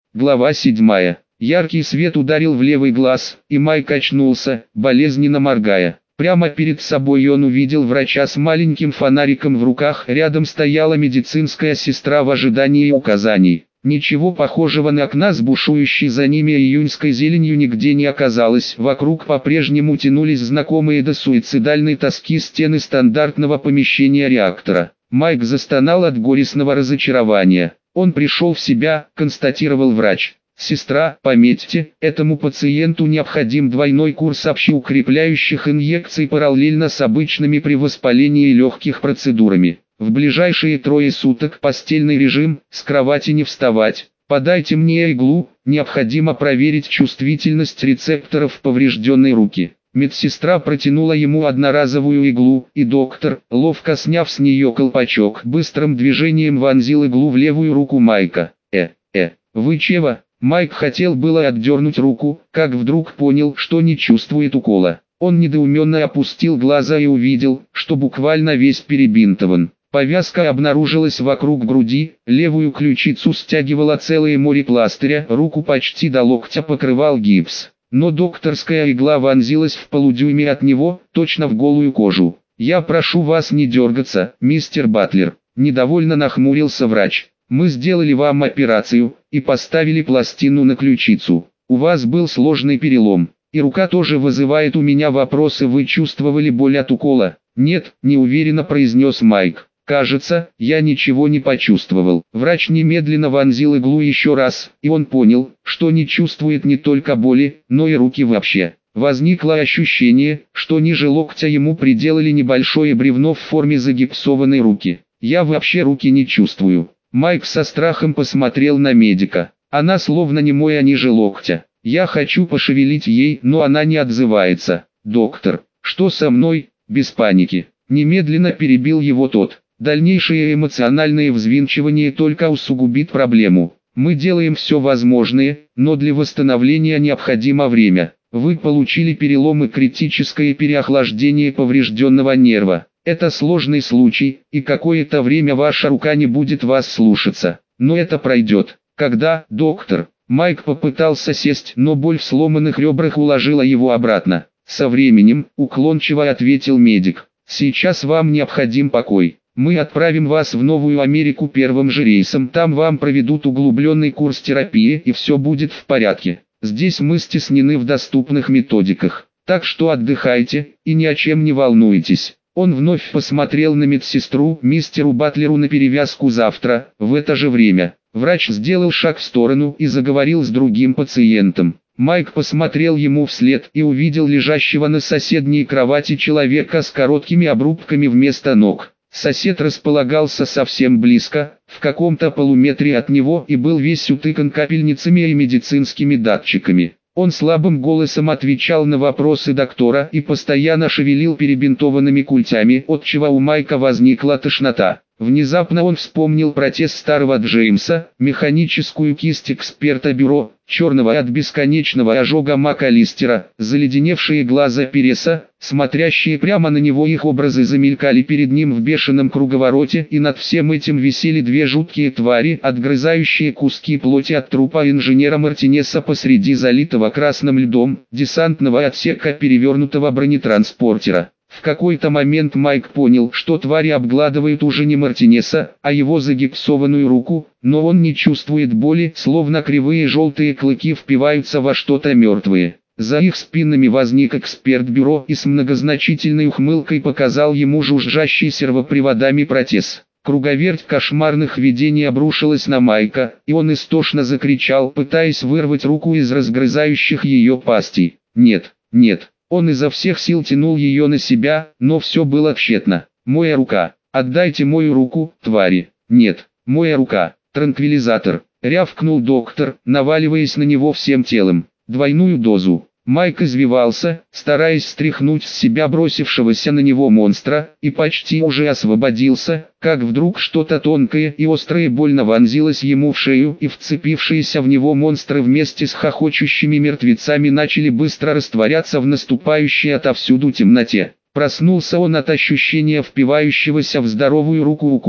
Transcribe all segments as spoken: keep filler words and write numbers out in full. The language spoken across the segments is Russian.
Глава седьмая. Яркий свет ударил в левый глаз, и Майк очнулся, болезненно моргая. Прямо перед собой он увидел врача с маленьким фонариком в руках, рядом стояла медицинская сестра в ожидании указаний. Ничего похожего на окна с бушующей за ними июньской зеленью нигде не оказалось, вокруг по-прежнему тянулись знакомые до суицидальной тоски стены стандартного помещения реактора. Майк застонал от горестного разочарования. Он пришел в себя, констатировал врач. «Сестра, пометьте, этому пациенту необходим двойной курс общеукрепляющих инъекций параллельно с обычными при воспалении легких процедурами. В ближайшие трое суток постельный режим, с кровати не вставать. Подайте мне иглу, необходимо проверить чувствительность рецепторов поврежденной руки». Медсестра протянула ему одноразовую иглу, и доктор, ловко сняв с нее колпачок, быстрым движением вонзил иглу в левую руку Майка. «Э, э, вы чего?» Майк хотел было отдернуть руку, как вдруг понял, что не чувствует укола. Он недоуменно опустил глаза и увидел, что буквально весь перебинтован. Повязка обнаружилась вокруг груди, левую ключицу стягивало целое море пластыря, руку почти до локтя покрывал гипс. Но докторская игла вонзилась в полудюйме от него, точно в голую кожу. «Я прошу вас не дергаться, мистер Батлер», – недовольно нахмурился врач. «Мы сделали вам операцию и поставили пластину на ключицу. У вас был сложный перелом, и рука тоже вызывает у меня вопросы. Вы чувствовали боль от укола?» «Нет», – неуверенно произнес Майк. «Кажется, я ничего не почувствовал». Врач немедленно вонзил иглу еще раз, и он понял, что не чувствует не только боли, но и руки вообще. Возникло ощущение, что ниже локтя ему приделали небольшое бревно в форме загипсованной руки. «Я вообще руки не чувствую». Майк со страхом посмотрел на медика. «Она словно немая ниже локтя. Я хочу пошевелить ей, но она не отзывается». «Доктор, что со мной?» «Без паники». Немедленно перебил его тот. «Дальнейшее эмоциональное взвинчивание только усугубит проблему. Мы делаем все возможное, но для восстановления необходимо время. Вы получили перелом и критическое переохлаждение поврежденного нерва. Это сложный случай, и какое-то время ваша рука не будет вас слушаться. Но это пройдет». «Когда, доктор?» Майк попытался сесть, но боль в сломанных ребрах уложила его обратно. «Со временем», — уклончиво ответил медик. «Сейчас вам необходим покой. Мы отправим вас в Новую Америку первым же рейсом. Там вам проведут углубленный курс терапии, и все будет в порядке. Здесь мы стеснены в доступных методиках. Так что отдыхайте, и ни о чем не волнуйтесь». Он вновь посмотрел на медсестру. «Мистеру Батлеру на перевязку завтра, в это же время». Врач сделал шаг в сторону и заговорил с другим пациентом. Майк посмотрел ему вслед и увидел лежащего на соседней кровати человека с короткими обрубками вместо ног. Сосед располагался совсем близко, в каком-то полуметре от него, и был весь утыкан капельницами и медицинскими датчиками. Он слабым голосом отвечал на вопросы доктора и постоянно шевелил перебинтованными культями, отчего у Майка возникла тошнота. Внезапно он вспомнил протез старого Джеймса, механическую кисть эксперта бюро, черного от бесконечного ожога МакАлистера, заледеневшие глаза Переса, смотрящие прямо на него. Их образы замелькали перед ним в бешеном круговороте, и над всем этим висели две жуткие твари, отгрызающие куски плоти от трупа инженера Мартинеса посреди залитого красным льдом десантного отсека перевернутого бронетранспортера. В какой-то момент Майк понял, что твари обгладывают уже не Мартинеса, а его загипсованную руку, но он не чувствует боли, словно кривые желтые клыки впиваются во что-то мертвое. За их спинами возник эксперт бюро и с многозначительной ухмылкой показал ему жужжащий сервоприводами протез. Круговерть кошмарных видений обрушилась на Майка, и он истошно закричал, пытаясь вырвать руку из разгрызающих ее пастей. «Нет, нет». Он изо всех сил тянул ее на себя, но все было тщетно. «Моя рука! Отдайте мою руку, твари!» «Нет, моя рука!» «Транквилизатор!» — рявкнул доктор, наваливаясь на него всем телом. «Двойную дозу!» Майк извивался, стараясь стряхнуть с себя бросившегося на него монстра, и почти уже освободился, как вдруг что-то тонкое и острое больно вонзилось ему в шею, и вцепившиеся в него монстры вместе с хохочущими мертвецами начали быстро растворяться в наступающей отовсюду темноте. Проснулся он от ощущения впивающегося в здоровую руку укола.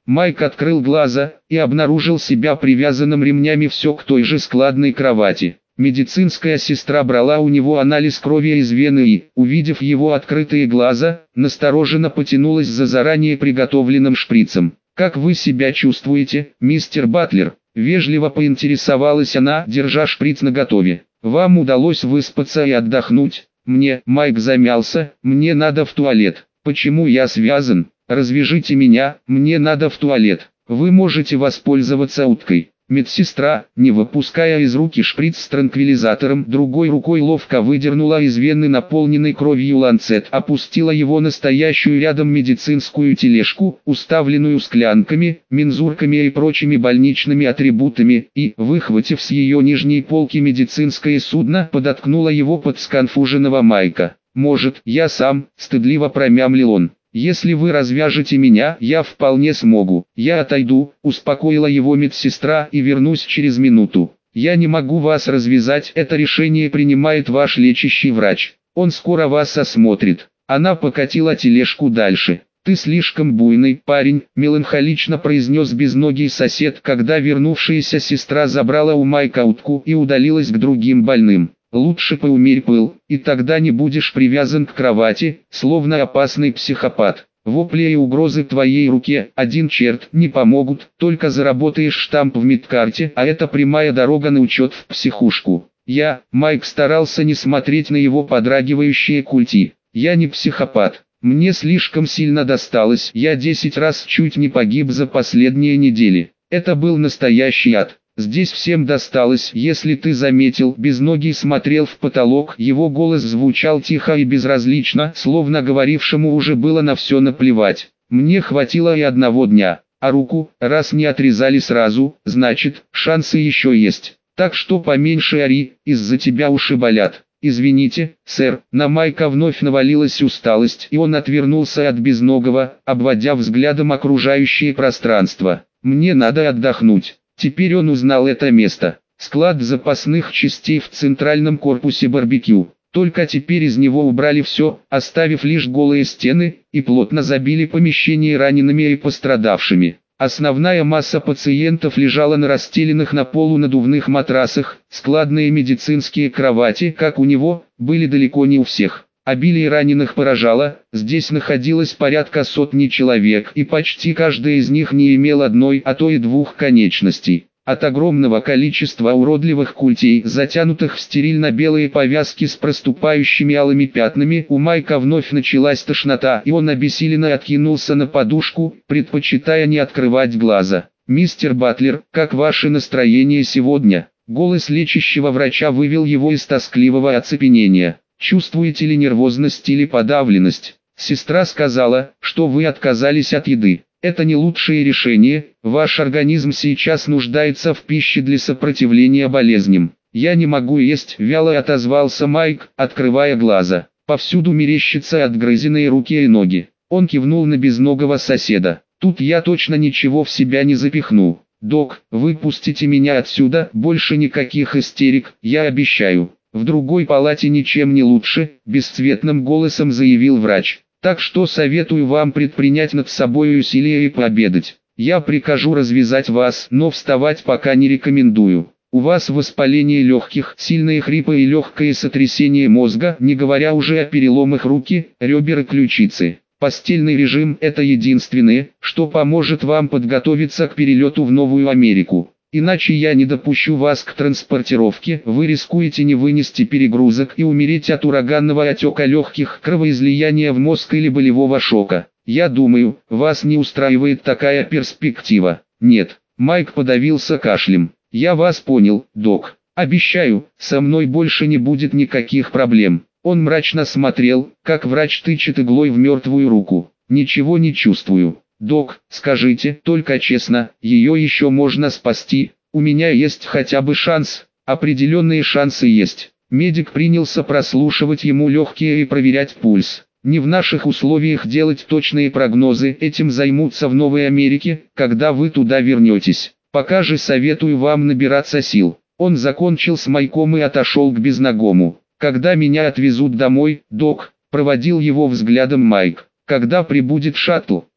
Майк открыл глаза и обнаружил себя привязанным ремнями все к той же складной кровати. Медицинская сестра брала у него анализ крови из вены и, увидев его открытые глаза, настороженно потянулась за заранее приготовленным шприцем. «Как вы себя чувствуете, мистер Батлер?» – вежливо поинтересовалась она, держа шприц наготове. «Вам удалось выспаться и отдохнуть?» «Мне», – Майк замялся, – «мне надо в туалет». «Почему я связан? Развяжите меня, мне надо в туалет. Вы можете воспользоваться уткой». Медсестра, не выпуская из руки шприц с транквилизатором, другой рукой ловко выдернула из вены наполненной кровью ланцет, опустила его на стоящую рядом медицинскую тележку, уставленную склянками, мензурками и прочими больничными атрибутами, и, выхватив с ее нижней полки медицинское судно, подоткнула его под сконфуженного Майка. «Может, я сам», – стыдливо промямлил он. «Если вы развяжете меня, я вполне смогу. Я отойду», – успокоила его медсестра, и вернусь через минуту. «Я не могу вас развязать, это решение принимает ваш лечащий врач. Он скоро вас осмотрит». Она покатила тележку дальше. «Ты слишком буйный парень», – меланхолично произнес безногий сосед, когда вернувшаяся сестра забрала у Майка утку и удалилась к другим больным. «Лучше поумерь пыл, и тогда не будешь привязан к кровати, словно опасный психопат. Вопли и угрозы твоей руке, один черт, не помогут, только заработаешь штамп в медкарте, а это прямая дорога на учет в психушку». Я, Майк старался не смотреть на его подрагивающие культи. «Я не психопат. Мне слишком сильно досталось, я десять раз чуть не погиб за последние недели. Это был настоящий ад. Здесь всем досталось, если ты заметил». Безногий смотрел в потолок, его голос звучал тихо и безразлично, словно говорившему уже было на все наплевать. «Мне хватило и одного дня, а руку, раз не отрезали сразу, значит, шансы еще есть. Так что поменьше ори, из-за тебя уши болят». «Извините, сэр», на Майка вновь навалилась усталость, и он отвернулся от Безногого, обводя взглядом окружающее пространство. «Мне надо отдохнуть». Теперь он узнал это место. Склад запасных частей в центральном корпусе барбекю. Только теперь из него убрали все, оставив лишь голые стены, и плотно забили помещение ранеными и пострадавшими. Основная масса пациентов лежала на расстеленных на полу надувных матрасах, складные медицинские кровати, как у него, были далеко не у всех. Обилие раненых поражало, здесь находилось порядка сотни человек, и почти каждый из них не имел одной, а то и двух конечностей. От огромного количества уродливых культей, затянутых в стерильно-белые повязки с проступающими алыми пятнами, у Майка вновь началась тошнота, и он обессиленно откинулся на подушку, предпочитая не открывать глаза. «Мистер Батлер, как ваше настроение сегодня?» Голос лечащего врача вывел его из тоскливого оцепенения. «Чувствуете ли нервозность или подавленность?» Сестра сказала, что вы отказались от еды. Это не лучшее решение, ваш организм сейчас нуждается в пище для сопротивления болезням. «Я не могу есть», — вяло отозвался Майк, открывая глаза. Повсюду мерещатся отгрызенные руки и ноги. Он кивнул на безногого соседа. «Тут я точно ничего в себя не запихну. Док, выпустите меня отсюда, больше никаких истерик, я обещаю». «В другой палате ничем не лучше», – бесцветным голосом заявил врач. «Так что советую вам предпринять над собой усилия и пообедать. Я прикажу развязать вас, но вставать пока не рекомендую. У вас воспаление легких, сильные хрипы и легкое сотрясение мозга, не говоря уже о переломах руки, ребер и ключицы. Постельный режим – это единственное, что поможет вам подготовиться к перелету в Новую Америку. Иначе я не допущу вас к транспортировке, вы рискуете не вынести перегрузок и умереть от ураганного отека легких, кровоизлияния в мозг или болевого шока. Я думаю, вас не устраивает такая перспектива». «Нет». Майк подавился кашлем. «Я вас понял, док. Обещаю, со мной больше не будет никаких проблем». Он мрачно смотрел, как врач тычет иглой в мертвую руку. «Ничего не чувствую». «Док, скажите, только честно, ее еще можно спасти? У меня есть хотя бы шанс?» «Определенные шансы есть». Медик принялся прослушивать ему легкие и проверять пульс. «Не в наших условиях делать точные прогнозы, этим займутся в Новой Америке, когда вы туда вернетесь. Пока же советую вам набираться сил». Он закончил с Майком и отошел к Безногому. «Когда меня отвезут домой, док?» – проводил его взглядом Майк. «Когда прибудет шаттл?»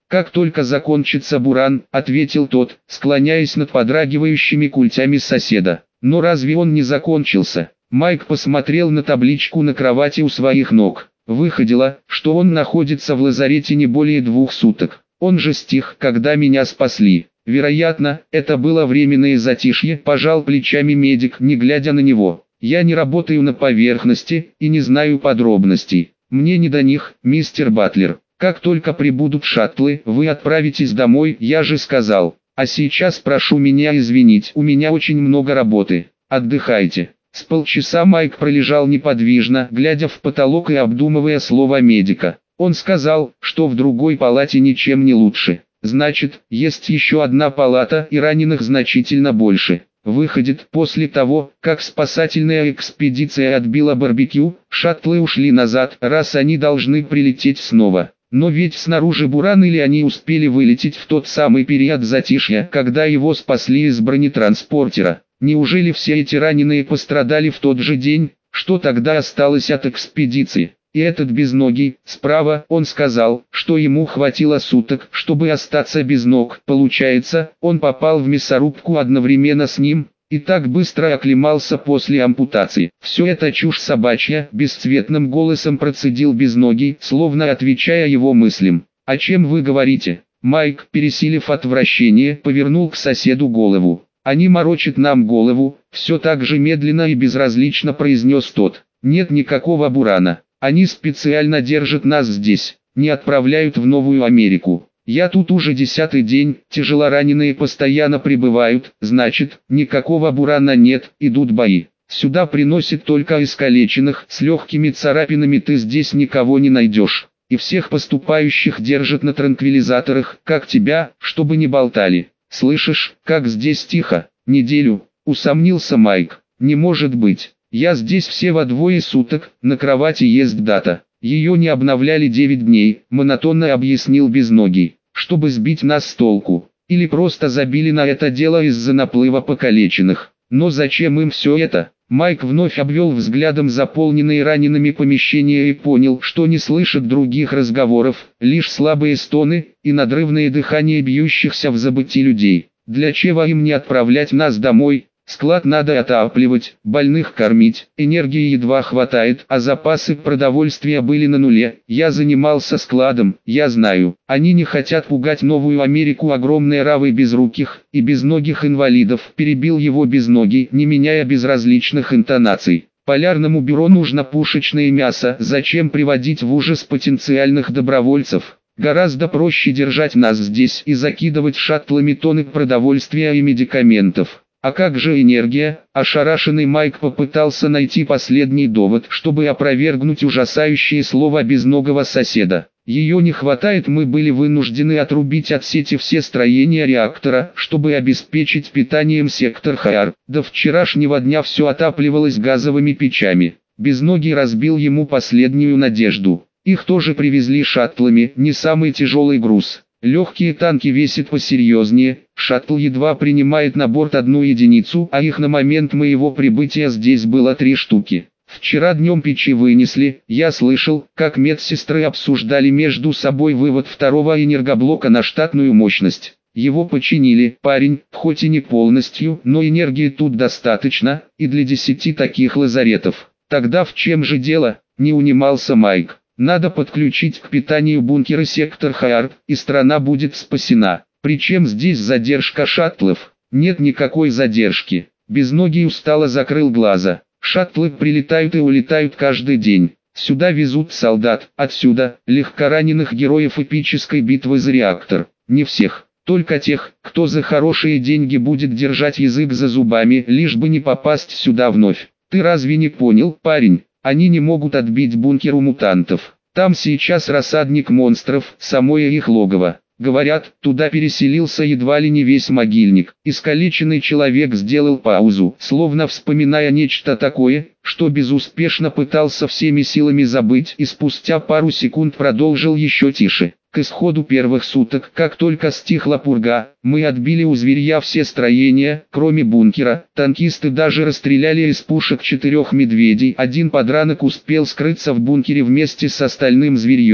«Как только закончится буран», — ответил тот, склоняясь над подрагивающими культями соседа. «Но разве он не закончился?» Майк посмотрел на табличку на кровати у своих ног. Выходило, что он находится в лазарете не более двух суток. Он же стих, когда меня спасли. Вероятно, это было временное затишье, пожал плечами медик, не глядя на него. Я не работаю на поверхности и не знаю подробностей. Мне не до них, мистер Батлер. Как только прибудут шаттлы, вы отправитесь домой, я же сказал. А сейчас прошу меня извинить, у меня очень много работы. Отдыхайте. С полчаса Майк пролежал неподвижно, глядя в потолок и обдумывая слова медика. Он сказал, что в другой палате ничем не лучше. Значит, есть еще одна палата и раненых значительно больше. Выходит, после того, как спасательная экспедиция отбила барбекю, шаттлы ушли назад, раз они должны прилететь снова. Но ведь снаружи буран, или они успели вылететь в тот самый период затишья, когда его спасли из бронетранспортера. Неужели все эти раненые пострадали в тот же день? Что тогда осталось от экспедиции? И этот безногий, справа, он сказал, что ему хватило суток, чтобы остаться без ног. Получается, он попал в мясорубку одновременно с ним, и так быстро оклемался после ампутации. Все это чушь собачья, бесцветным голосом процедил безногий, словно отвечая его мыслям. «О чем вы говорите?» Майк, пересилив отвращение, повернул к соседу голову. «Они морочат нам голову», все так же медленно и безразлично произнес тот. «Нет никакого бурана. Они специально держат нас здесь, не отправляют в Новую Америку. Я тут уже десятый день, тяжелораненые постоянно прибывают, значит, никакого бурана нет, идут бои. Сюда приносят только искалеченных, с легкими царапинами ты здесь никого не найдешь. И всех поступающих держат на транквилизаторах, как тебя, чтобы не болтали. Слышишь, как здесь тихо? Неделю?» Усомнился Майк. «Не может быть. Я здесь всего двое суток, на кровати есть дата. Ее не обновляли девять дней», монотонно объяснил безногий, «чтобы сбить нас с толку. Или просто забили на это дело из-за наплыва покалеченных. Но зачем им все это?» Майк вновь обвел взглядом заполненные ранеными помещения и понял, что не слышит других разговоров, лишь слабые стоны и надрывное дыхание бьющихся в забытии людей. «Для чего им не отправлять нас домой? Склад надо отапливать, больных кормить, энергии едва хватает, а запасы продовольствия были на нуле. Я занимался складом, я знаю. Они не хотят пугать Новую Америку огромной равой безруких и безногих инвалидов», перебил его безногий, не меняя безразличных интонаций. «Полярному бюро нужно пушечное мясо, зачем приводить в ужас потенциальных добровольцев? Гораздо проще держать нас здесь и закидывать шаттлами тонны продовольствия и медикаментов». «А как же энергия?» Ошарашенный Майк попытался найти последний довод, чтобы опровергнуть ужасающее слово безногого соседа. «Ее не хватает, мы были вынуждены отрубить от сети все строения реактора, чтобы обеспечить питанием сектор Хайар. До вчерашнего дня все отапливалось газовыми печами». Безногий разбил ему последнюю надежду. «Их тоже привезли шаттлами, не самый тяжелый груз. Легкие танки весят посерьезнее, шаттл едва принимает на борт одну единицу, а их на момент моего прибытия здесь было три штуки. Вчера днем печи вынесли, я слышал, как медсестры обсуждали между собой вывод второго энергоблока на штатную мощность. Его починили, парень, хоть и не полностью, но энергии тут достаточно, и для десяти таких лазаретов». «Тогда в чем же дело?» – не унимался Майк. «Надо подключить к питанию бункеры сектор Хайар, и страна будет спасена. Причем здесь задержка шаттлов?» «Нет никакой задержки». Безногий устало закрыл глаза. «Шаттлы прилетают и улетают каждый день. Сюда везут солдат, отсюда – легкораненых героев эпической битвы за реактор. Не всех, только тех, кто за хорошие деньги будет держать язык за зубами, лишь бы не попасть сюда вновь. Ты разве не понял, парень? Они не могут отбить бункер у мутантов. Там сейчас рассадник монстров, самое их логово. Говорят, туда переселился едва ли не весь могильник». Искалеченный человек сделал паузу, словно вспоминая нечто такое, что безуспешно пытался всеми силами забыть, и спустя пару секунд продолжил еще тише. «К исходу первых суток, как только стихла пурга, мы отбили у зверья все строения, кроме бункера. Танкисты даже расстреляли из пушек четырех медведей. Один подранок успел скрыться в бункере вместе с остальным зверьем.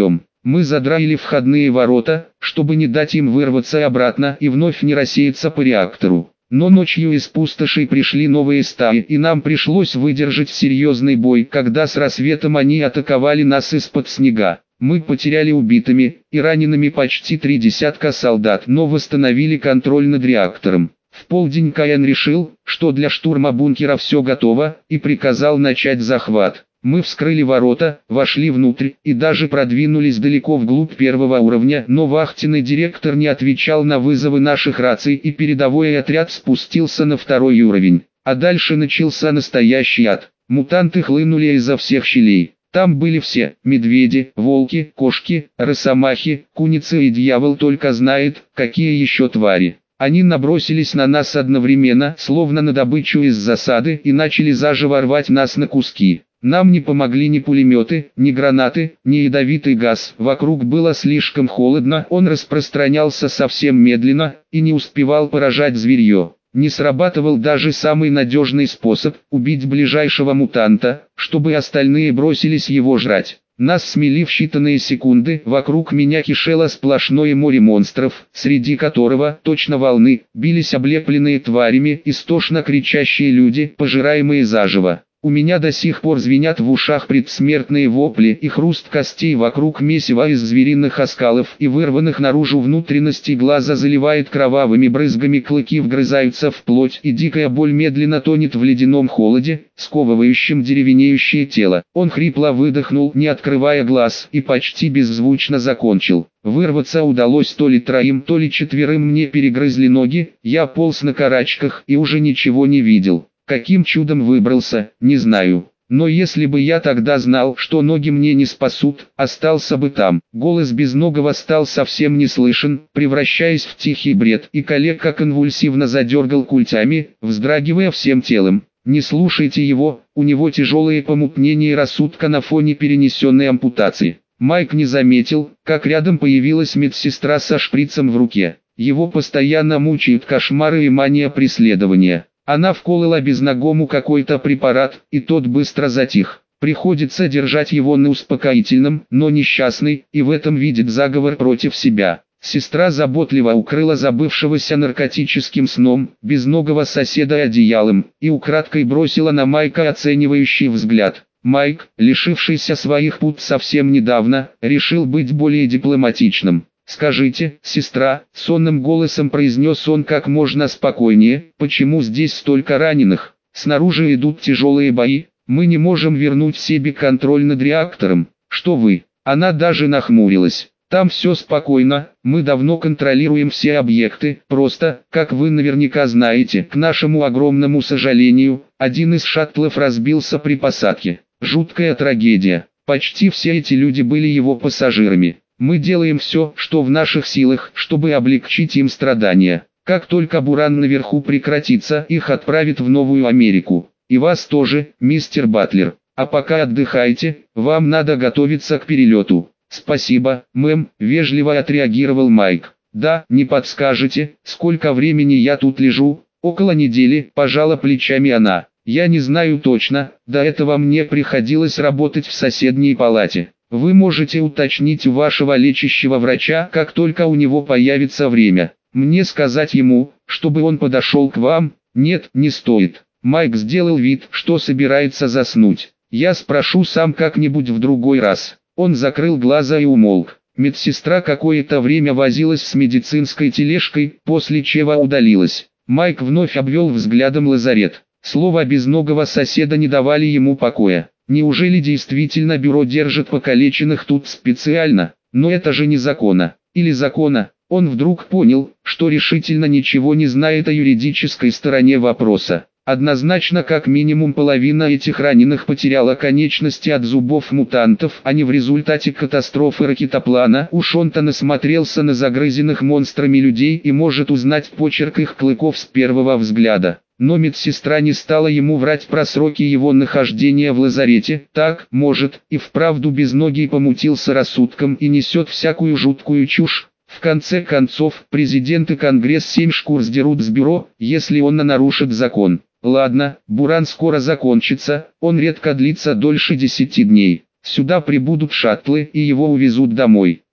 Мы задраили входные ворота, чтобы не дать им вырваться обратно и вновь не рассеяться по реактору. Но ночью из пустошей пришли новые стаи, и нам пришлось выдержать серьезный бой, когда с рассветом они атаковали нас из-под снега. Мы потеряли убитыми и ранеными почти три десятка солдат, но восстановили контроль над реактором. В полдень Каин решил, что для штурма бункера все готово, и приказал начать захват. Мы вскрыли ворота, вошли внутрь и даже продвинулись далеко вглубь первого уровня, но вахтенный директор не отвечал на вызовы наших раций, и передовой отряд спустился на второй уровень. А дальше начался настоящий ад. Мутанты хлынули изо всех щелей. Там были все – медведи, волки, кошки, росомахи, куницы и дьявол только знает, какие еще твари. Они набросились на нас одновременно, словно на добычу из засады, и начали заживо рвать нас на куски. Нам не помогли ни пулеметы, ни гранаты, ни ядовитый газ. Вокруг было слишком холодно, он распространялся совсем медленно и не успевал поражать зверье. Не срабатывал даже самый надежный способ – убить ближайшего мутанта, чтобы остальные бросились его жрать. Нас смели в считанные секунды, вокруг меня кишело сплошное море монстров, среди которого, точно волны, бились облепленные тварями истошно кричащие люди, пожираемые заживо. У меня до сих пор звенят в ушах предсмертные вопли и хруст костей вокруг месива из звериных оскалов и вырванных наружу внутренностей глаза заливает кровавыми брызгами, клыки вгрызаются в плоть, и дикая боль медленно тонет в ледяном холоде, сковывающем деревенеющее тело. Он хрипло выдохнул, не открывая глаз, и почти беззвучно закончил. Вырваться удалось то ли троим, то ли четверым, мне перегрызли ноги, я полз на карачках и уже ничего не видел. Каким чудом выбрался, не знаю. Но если бы я тогда знал, что ноги мне не спасут, остался бы там. Голос Безногого стал совсем не слышен, превращаясь в тихий бред, и коллега конвульсивно задергал культями, вздрагивая всем телом. Не слушайте его, у него тяжелые помутнения рассудка на фоне перенесенной ампутации. Майк не заметил, как рядом появилась медсестра со шприцем в руке. Его постоянно мучают кошмары и мания преследования. Она вколола Безногому какой-то препарат, и тот быстро затих. Приходится держать его на успокоительном, но несчастный, и в этом видит заговор против себя. Сестра заботливо укрыла забывшегося наркотическим сном, безногого соседа одеялом, и украдкой бросила на Майка оценивающий взгляд. Майк, лишившийся своих пут совсем недавно, решил быть более дипломатичным. «Скажите, сестра», — сонным голосом произнес он как можно спокойнее, «почему здесь столько раненых? Снаружи идут тяжелые бои, мы не можем вернуть себе контроль над реактором». «Что вы?» Она даже нахмурилась. «Там все спокойно, мы давно контролируем все объекты, просто, как вы наверняка знаете, к нашему огромному сожалению, один из шаттлов разбился при посадке. Жуткая трагедия. Почти все эти люди были его пассажирами. Мы делаем все, что в наших силах, чтобы облегчить им страдания. Как только буран наверху прекратится, их отправят в Новую Америку. И вас тоже, мистер Батлер. А пока отдыхайте, вам надо готовиться к перелету». «Спасибо, мэм», — вежливо отреагировал Майк. «Да, не подскажете, сколько времени я тут лежу?» «Около недели», — пожала плечами она. «Я не знаю точно, до этого мне приходилось работать в соседней палате. Вы можете уточнить у вашего лечащего врача, как только у него появится время. Мне сказать ему, чтобы он подошел к вам?» «Нет, не стоит». Майк сделал вид, что собирается заснуть. «Я спрошу сам как-нибудь в другой раз». Он закрыл глаза и умолк. Медсестра какое-то время возилась с медицинской тележкой, после чего удалилась. Майк вновь обвел взглядом лазарет. Слова безногого соседа не давали ему покоя. Неужели действительно бюро держит покалеченных тут специально? Но это же не закона. Или закона? Он вдруг понял, что решительно ничего не знает о юридической стороне вопроса. Однозначно, как минимум половина этих раненых потеряла конечности от зубов мутантов, а не в результате катастрофы ракетоплана. Уж он-то насмотрелся на загрызенных монстрами людей и может узнать почерк их клыков с первого взгляда. Но медсестра не стала ему врать про сроки его нахождения в лазарете. Так, может, и вправду безногий помутился рассудком и несет всякую жуткую чушь. В конце концов, президент и Конгресс семь шкур сдерут с бюро, если он нарушит закон. Ладно, буран скоро закончится, он редко длится дольше десяти дней. Сюда прибудут шаттлы и его увезут домой.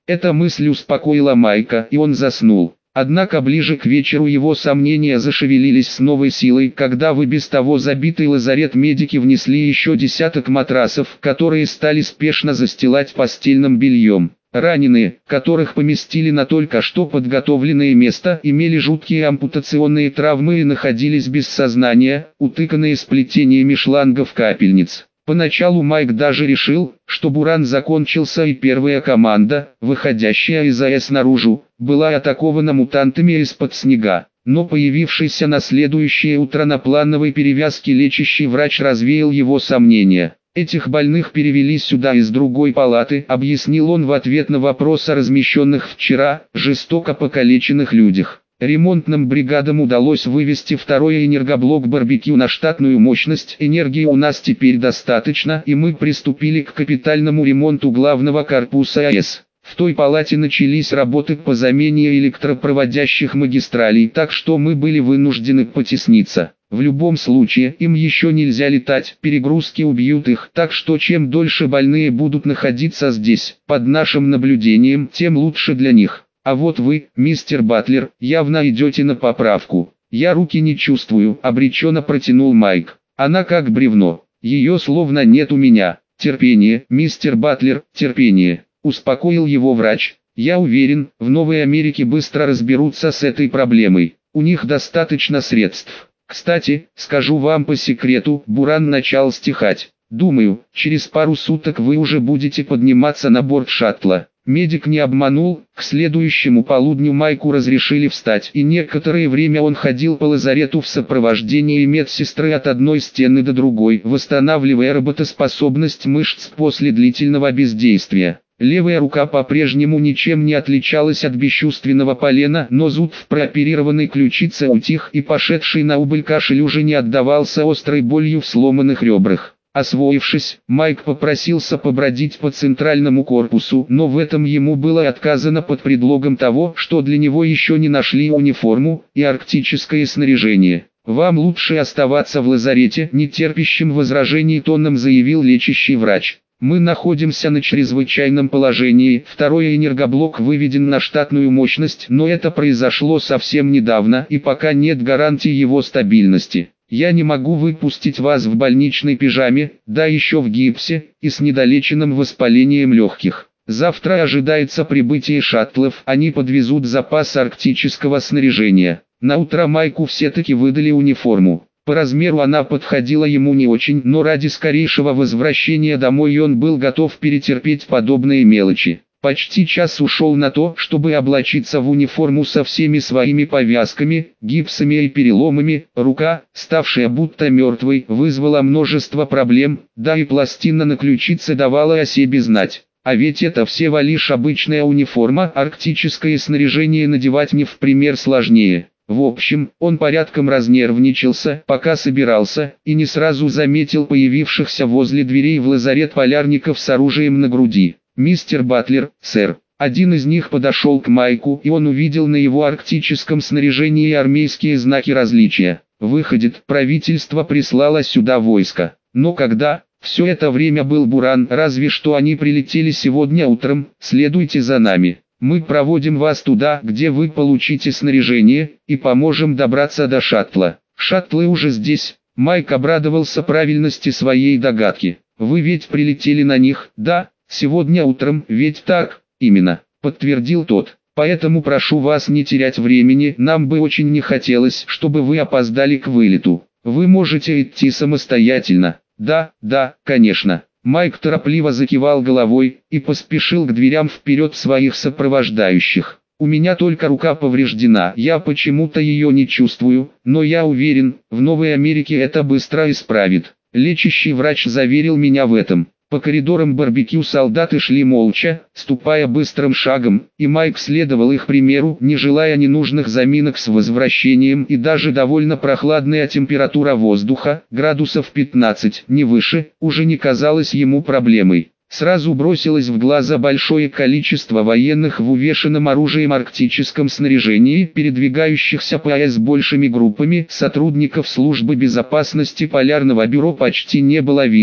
Эта мысль успокоила Майка, и он заснул. Однако ближе к вечеру его сомнения зашевелились с новой силой, когда в и без того забитый лазарет медики внесли еще десяток матрасов, которые стали спешно застилать постельным бельем. Раненые, которых поместили на только что подготовленное место, имели жуткие ампутационные травмы и находились без сознания, утыканные сплетениями шлангов капельниц. Поначалу Майк даже решил, что буран закончился и первая команда, выходящая из АЭС наружу, была атакована мутантами из-под снега. Но появившийся на следующее утро на плановой перевязке лечащий врач развеял его сомнения. «Этих больных перевели сюда из другой палаты», объяснил он в ответ на вопрос о размещенных вчера, жестоко покалеченных людях. Ремонтным бригадам удалось вывести второй энергоблок барбекю на штатную мощность. Энергии у нас теперь достаточно, и мы приступили к капитальному ремонту главного корпуса АЭС. В той палате начались работы по замене электропроводящих магистралей, так что мы были вынуждены потесниться. В любом случае, им еще нельзя летать, перегрузки убьют их, так что чем дольше больные будут находиться здесь, под нашим наблюдением, тем лучше для них. А вот вы, мистер Батлер, явно идете на поправку. Я руки не чувствую, обреченно протянул Майк. Она как бревно, ее словно нет у меня. Терпение, мистер Батлер, терпение, успокоил его врач. Я уверен, в Новой Америке быстро разберутся с этой проблемой. У них достаточно средств. Кстати, скажу вам по секрету, буран начал стихать. Думаю, через пару суток вы уже будете подниматься на борт шаттла. Медик не обманул, к следующему полудню Майку разрешили встать, и некоторое время он ходил по лазарету в сопровождении медсестры от одной стены до другой, восстанавливая работоспособность мышц после длительного бездействия. Левая рука по-прежнему ничем не отличалась от бесчувственного полена, но зуд в прооперированной ключице утих, и пошедший на убыль кашель уже не отдавался острой болью в сломанных ребрах. Освоившись, Майк попросился побродить по центральному корпусу, но в этом ему было отказано под предлогом того, что для него еще не нашли униформу и арктическое снаряжение. «Вам лучше оставаться в лазарете», — нетерпящим возражений тоном заявил лечащий врач. «Мы находимся на чрезвычайном положении, второй энергоблок выведен на штатную мощность, но это произошло совсем недавно и пока нет гарантии его стабильности. Я не могу выпустить вас в больничной пижаме, да еще в гипсе, и с недолеченным воспалением легких. Завтра ожидается прибытие шаттлов, они подвезут запас арктического снаряжения». На утро Майку все-таки выдали униформу. По размеру она подходила ему не очень, но ради скорейшего возвращения домой он был готов перетерпеть подобные мелочи. Почти час ушел на то, чтобы облачиться в униформу со всеми своими повязками, гипсами и переломами. Рука, ставшая будто мертвой, вызвала множество проблем, да и пластина на ключице давала о себе знать. А ведь это всего лишь обычная униформа, арктическое снаряжение надевать не в пример сложнее. В общем, он порядком разнервничался, пока собирался, и не сразу заметил появившихся возле дверей в лазарет полярников с оружием на груди. «Мистер Батлер, сэр». Один из них подошел к Майку, и он увидел на его арктическом снаряжении армейские знаки различия. Выходит, правительство прислало сюда войско. Но когда? Все это время был буран, разве что они прилетели сегодня утром. Следуйте за нами. Мы проводим вас туда, где вы получите снаряжение, и поможем добраться до шаттла. Шаттлы уже здесь. Майк обрадовался правильности своей догадки. Вы ведь прилетели на них, да? Сегодня утром, ведь так? Именно, подтвердил тот. Поэтому прошу вас не терять времени, нам бы очень не хотелось, чтобы вы опоздали к вылету. Вы можете идти самостоятельно. Да, да, конечно. Майк торопливо закивал головой и поспешил к дверям вперед своих сопровождающих. У меня только рука повреждена, я почему-то ее не чувствую, но я уверен, в Новой Америке это быстро исправит. Лечащий врач заверил меня в этом. По коридорам барбекю солдаты шли молча, ступая быстрым шагом, и Майк следовал их примеру, не желая ненужных заминок с возвращением, и даже довольно прохладная температура воздуха, градусов пятнадцать, не выше, уже не казалась ему проблемой. Сразу бросилось в глаза большое количество военных в увешанном оружием арктическом снаряжении, передвигающихся по АЭС большими группами, сотрудников службы безопасности полярного бюро почти не было видно.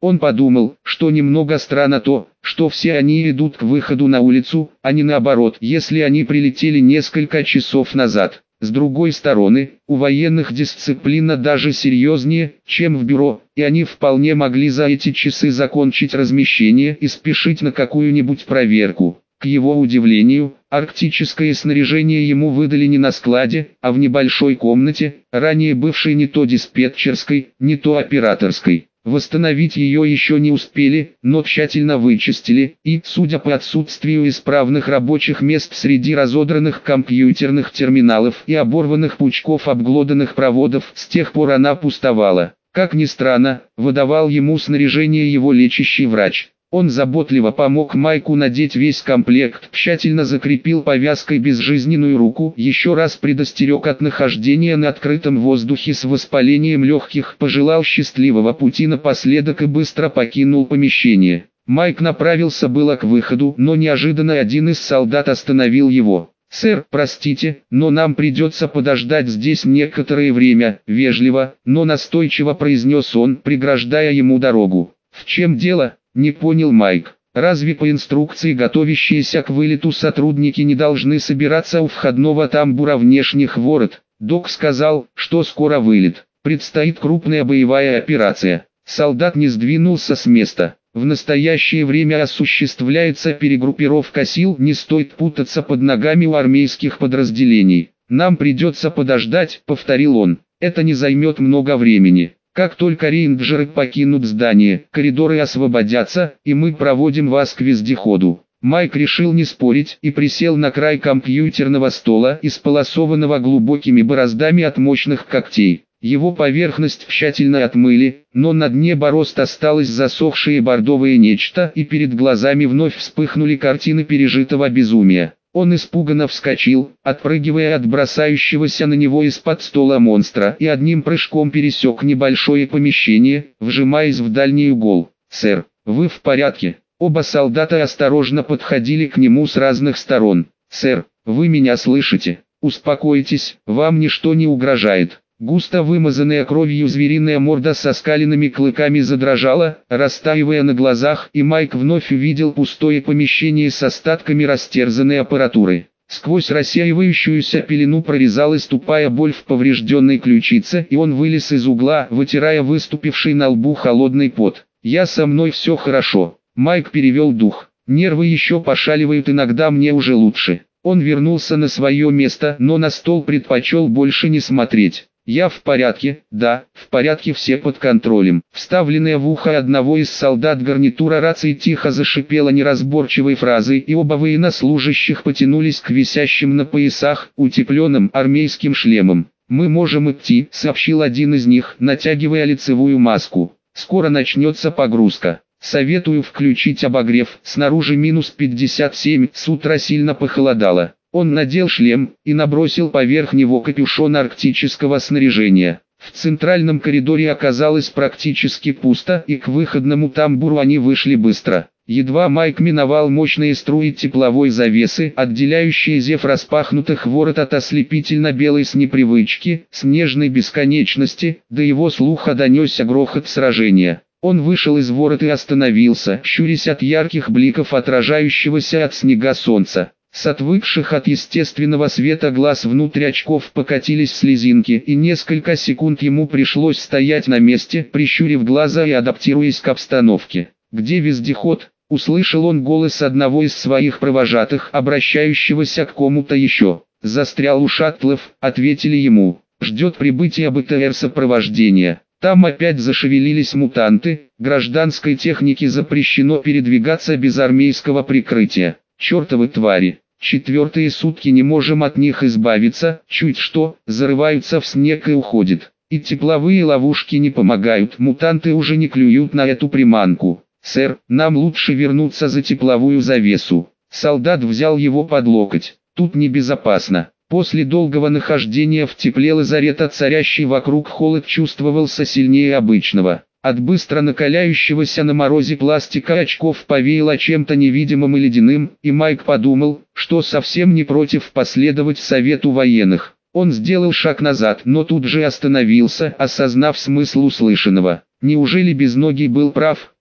Он подумал, что немного странно то, что все они идут к выходу на улицу, а не наоборот, если они прилетели несколько часов назад. С другой стороны, у военных дисциплина даже серьезнее, чем в бюро, и они вполне могли за эти часы закончить размещение и спешить на какую-нибудь проверку. К его удивлению, арктическое снаряжение ему выдали не на складе, а в небольшой комнате, ранее бывшей не то диспетчерской, не то операторской. Восстановить ее еще не успели, но тщательно вычистили, и, судя по отсутствию исправных рабочих мест среди разодранных компьютерных терминалов и оборванных пучков обглоданных проводов, с тех пор она пустовала. Как ни странно, выдавал ему снаряжение его лечащий врач. Он заботливо помог Майку надеть весь комплект, тщательно закрепил повязкой безжизненную руку, еще раз предостерег от нахождения на открытом воздухе с воспалением легких, пожелал счастливого пути напоследок и быстро покинул помещение. Майк направился было к выходу, но неожиданно один из солдат остановил его. «Сэр, простите, но нам придется подождать здесь некоторое время», — вежливо, но настойчиво произнес он, преграждая ему дорогу. «В чем дело?» — не понял Майк. «Разве по инструкции готовящиеся к вылету сотрудники не должны собираться у входного тамбура внешних ворот? Док сказал, что скоро вылет. Предстоит крупная боевая операция». Солдат не сдвинулся с места. «В настоящее время осуществляется перегруппировка сил, не стоит путаться под ногами у армейских подразделений. Нам придется подождать», — повторил он. «Это не займет много времени. Как только рейнджеры покинут здание, коридоры освободятся, и мы проводим вас к вездеходу». Майк решил не спорить и присел на край компьютерного стола, исполосованного глубокими бороздами от мощных когтей. Его поверхность тщательно отмыли, но на дне борозд осталось засохшее бордовое нечто, и перед глазами вновь вспыхнули картины пережитого безумия. Он испуганно вскочил, отпрыгивая от бросающегося на него из-под стола монстра, и одним прыжком пересек небольшое помещение, вжимаясь в дальний угол. «Сэр, вы в порядке?» Оба солдата осторожно подходили к нему с разных сторон. «Сэр, вы меня слышите? Успокойтесь, вам ничто не угрожает». Густо вымазанная кровью звериная морда со скаленными клыками задрожала, растаивая на глазах, и Майк вновь увидел пустое помещение с остатками растерзанной аппаратуры. Сквозь рассеивающуюся пелену прорезалась тупая боль в поврежденной ключице, и он вылез из угла, вытирая выступивший на лбу холодный пот. «Я со мной все хорошо». Майк перевел дух. «Нервы еще пошаливают, иногда мне уже лучше». Он вернулся на свое место, но на стол предпочел больше не смотреть. «Я в порядке, да, в порядке, все под контролем». Вставленная в ухо одного из солдат гарнитура рации тихо зашипела неразборчивой фразой, и оба военнослужащих потянулись к висящим на поясах, утепленным армейским шлемам. «Мы можем идти», — сообщил один из них, натягивая лицевую маску. «Скоро начнется погрузка. Советую включить обогрев, снаружи минус пятьдесят семь, с утра сильно похолодало». Он надел шлем и набросил поверх него капюшон арктического снаряжения. В центральном коридоре оказалось практически пусто, и к выходному тамбуру они вышли быстро. Едва Майк миновал мощные струи тепловой завесы, отделяющие зев распахнутых ворот от ослепительно-белой с непривычки, снежной бесконечности, до его слуха донесся грохот сражения. Он вышел из ворот и остановился, щурясь от ярких бликов отражающегося от снега солнца. С отвыкших от естественного света глаз внутрь очков покатились слезинки, и несколько секунд ему пришлось стоять на месте, прищурив глаза и адаптируясь к обстановке. «Где вездеход?» — услышал он голос одного из своих провожатых, обращающегося к кому-то еще. «Застрял у шаттлов», — ответили ему. «Ждет прибытия БТР сопровождения». Там опять зашевелились мутанты, гражданской технике запрещено передвигаться без армейского прикрытия. Чертовы твари, четвертые сутки не можем от них избавиться, чуть что, зарываются в снег и уходят. И тепловые ловушки не помогают, мутанты уже не клюют на эту приманку. «Сэр, нам лучше вернуться за тепловую завесу». Солдат взял его под локоть. «Тут небезопасно». После долгого нахождения в тепле лазарета царящий вокруг холод чувствовался сильнее обычного. От быстро накаляющегося на морозе пластика очков повеяло чем-то невидимым и ледяным, и Майк подумал, что совсем не против последовать совету военных. Он сделал шаг назад, но тут же остановился, осознав смысл услышанного. Неужели Безногий был прав?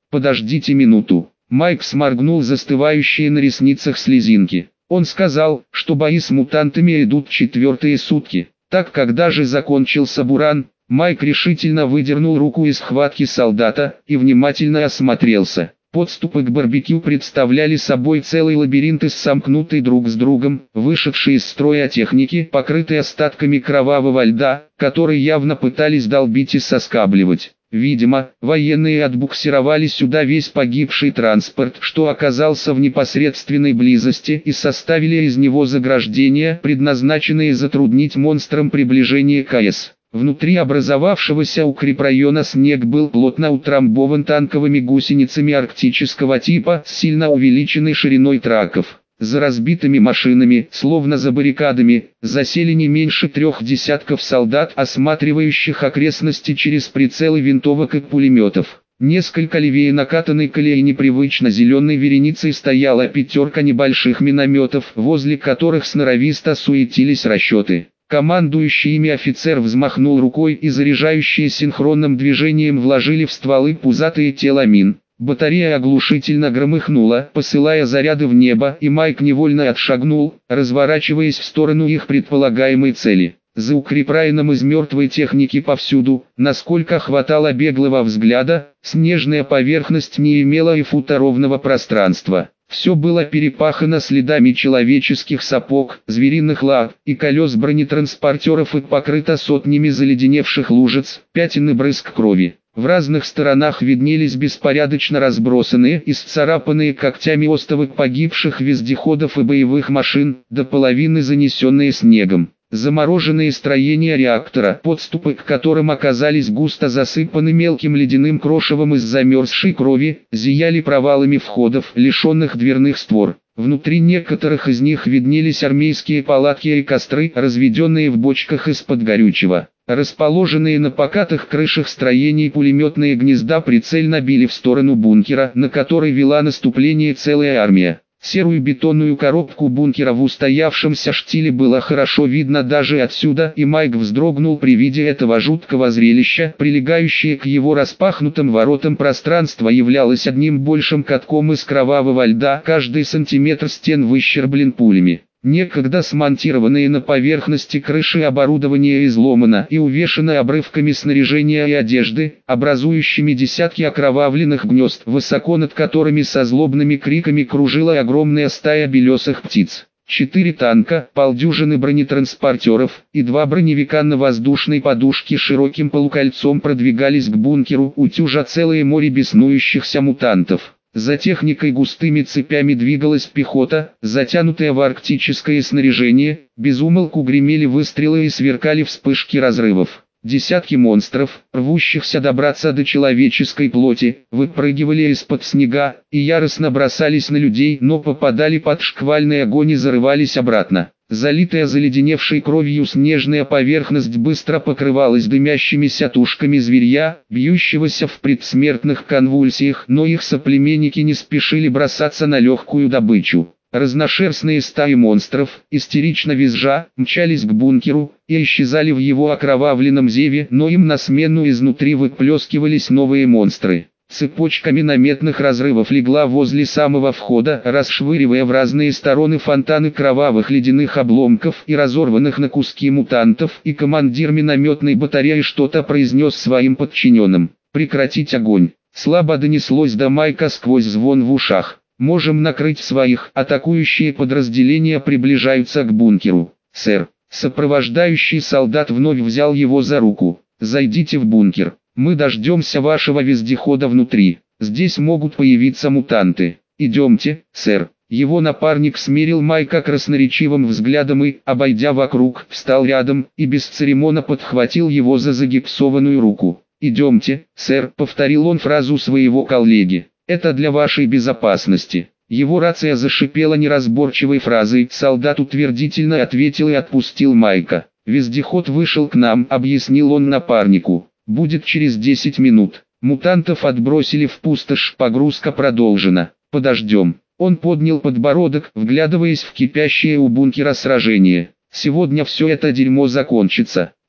подождите минуту». Майк сморгнул застывающие на ресницах слезинки. Он сказал, что бои с мутантами идут четвертые сутки. Так когда же закончился буран, Майк решительно выдернул руку из схватки солдата и внимательно осмотрелся. Подступы к барбекю представляли собой целый лабиринт из сомкнутой друг с другом, вышедшей из строя техники, покрытой остатками кровавого льда, который явно пытались долбить и соскабливать. Видимо, военные отбуксировали сюда весь погибший транспорт, что оказался в непосредственной близости, и составили из него заграждения, предназначенные затруднить монстрам приближение к АЭС. Внутри образовавшегося укрепрайона снег был плотно утрамбован танковыми гусеницами арктического типа с сильно увеличенной шириной траков. За разбитыми машинами, словно за баррикадами, засели не меньше трех десятков солдат, осматривающих окрестности через прицелы винтовок и пулеметов. Несколько левее накатанной колеи непривычно зеленой вереницей стояла пятерка небольших минометов, возле которых сноровисто суетились расчеты. Командующий ими офицер взмахнул рукой, и заряжающие синхронным движением вложили в стволы пузатые тела мин. Батарея оглушительно громыхнула, посылая заряды в небо, и Майк невольно отшагнул, разворачиваясь в сторону их предполагаемой цели. За укрепрайоном из мертвой техники повсюду, насколько хватало беглого взгляда, снежная поверхность не имела и фута ровного пространства. Все было перепахано следами человеческих сапог, звериных лап и колес бронетранспортеров и покрыто сотнями заледеневших лужиц, пятен и брызг крови. В разных сторонах виднелись беспорядочно разбросанные и сцарапанные когтями остовы погибших вездеходов и боевых машин, до половины занесенные снегом. Замороженные строения реактора, подступы к которым оказались густо засыпаны мелким ледяным крошевом из замерзшей крови, зияли провалами входов, лишенных дверных створ. Внутри некоторых из них виднелись армейские палатки и костры, разведенные в бочках из-под горючего. Расположенные на покатых крышах строений пулеметные гнезда прицельно били в сторону бункера, на который вела наступление целая армия. Серую бетонную коробку бункера в устоявшемся штиле было хорошо видно даже отсюда, и Майк вздрогнул при виде этого жуткого зрелища. Прилегающее к его распахнутым воротам пространство являлось одним большим катком из кровавого льда, каждый сантиметр стен выщерблен пулями. Некогда смонтированные на поверхности крыши оборудование изломано и увешано обрывками снаряжения и одежды, образующими десятки окровавленных гнезд, высоко над которыми со злобными криками кружила огромная стая белесых птиц. Четыре танка, полдюжины бронетранспортеров и два броневика на воздушной подушке широким полукольцом продвигались к бункеру, утюжа целое море беснующихся мутантов. За техникой густыми цепями двигалась пехота, затянутая в арктическое снаряжение, без умолку гремели выстрелы и сверкали вспышки разрывов. Десятки монстров, рвущихся добраться до человеческой плоти, выпрыгивали из-под снега и яростно бросались на людей, но попадали под шквальный огонь и зарывались обратно. Залитая заледеневшей кровью снежная поверхность быстро покрывалась дымящимися тушками зверья, бьющегося в предсмертных конвульсиях, но их соплеменники не спешили бросаться на легкую добычу. Разношерстные стаи монстров, истерично визжа, мчались к бункеру и исчезали в его окровавленном зеве, но им на смену изнутри выплескивались новые монстры. Цепочка минометных разрывов легла возле самого входа, расшвыривая в разные стороны фонтаны кровавых ледяных обломков и разорванных на куски мутантов, и командир минометной батареи что-то произнес своим подчиненным. «Прекратить огонь!» Слабо донеслось до Майка сквозь звон в ушах. «Можем накрыть своих». Атакующие подразделения приближаются к бункеру. «Сэр». Сопровождающий солдат вновь взял его за руку. «Зайдите в бункер. Мы дождемся вашего вездехода внутри. Здесь могут появиться мутанты. Идемте, сэр». Его напарник смерил Майка красноречивым взглядом и, обойдя вокруг, встал рядом и без церемона подхватил его за загипсованную руку. «Идемте, сэр», — повторил он фразу своего коллеги. «Это для вашей безопасности». Его рация зашипела неразборчивой фразой. Солдат утвердительно ответил и отпустил Майка. «Вездеход вышел к нам», — объяснил он напарнику. «Будет через десять минут». Мутантов отбросили в пустошь, погрузка продолжена. «Подождем». Он поднял подбородок, вглядываясь в кипящее у бункера сражение. «Сегодня все это дерьмо закончится.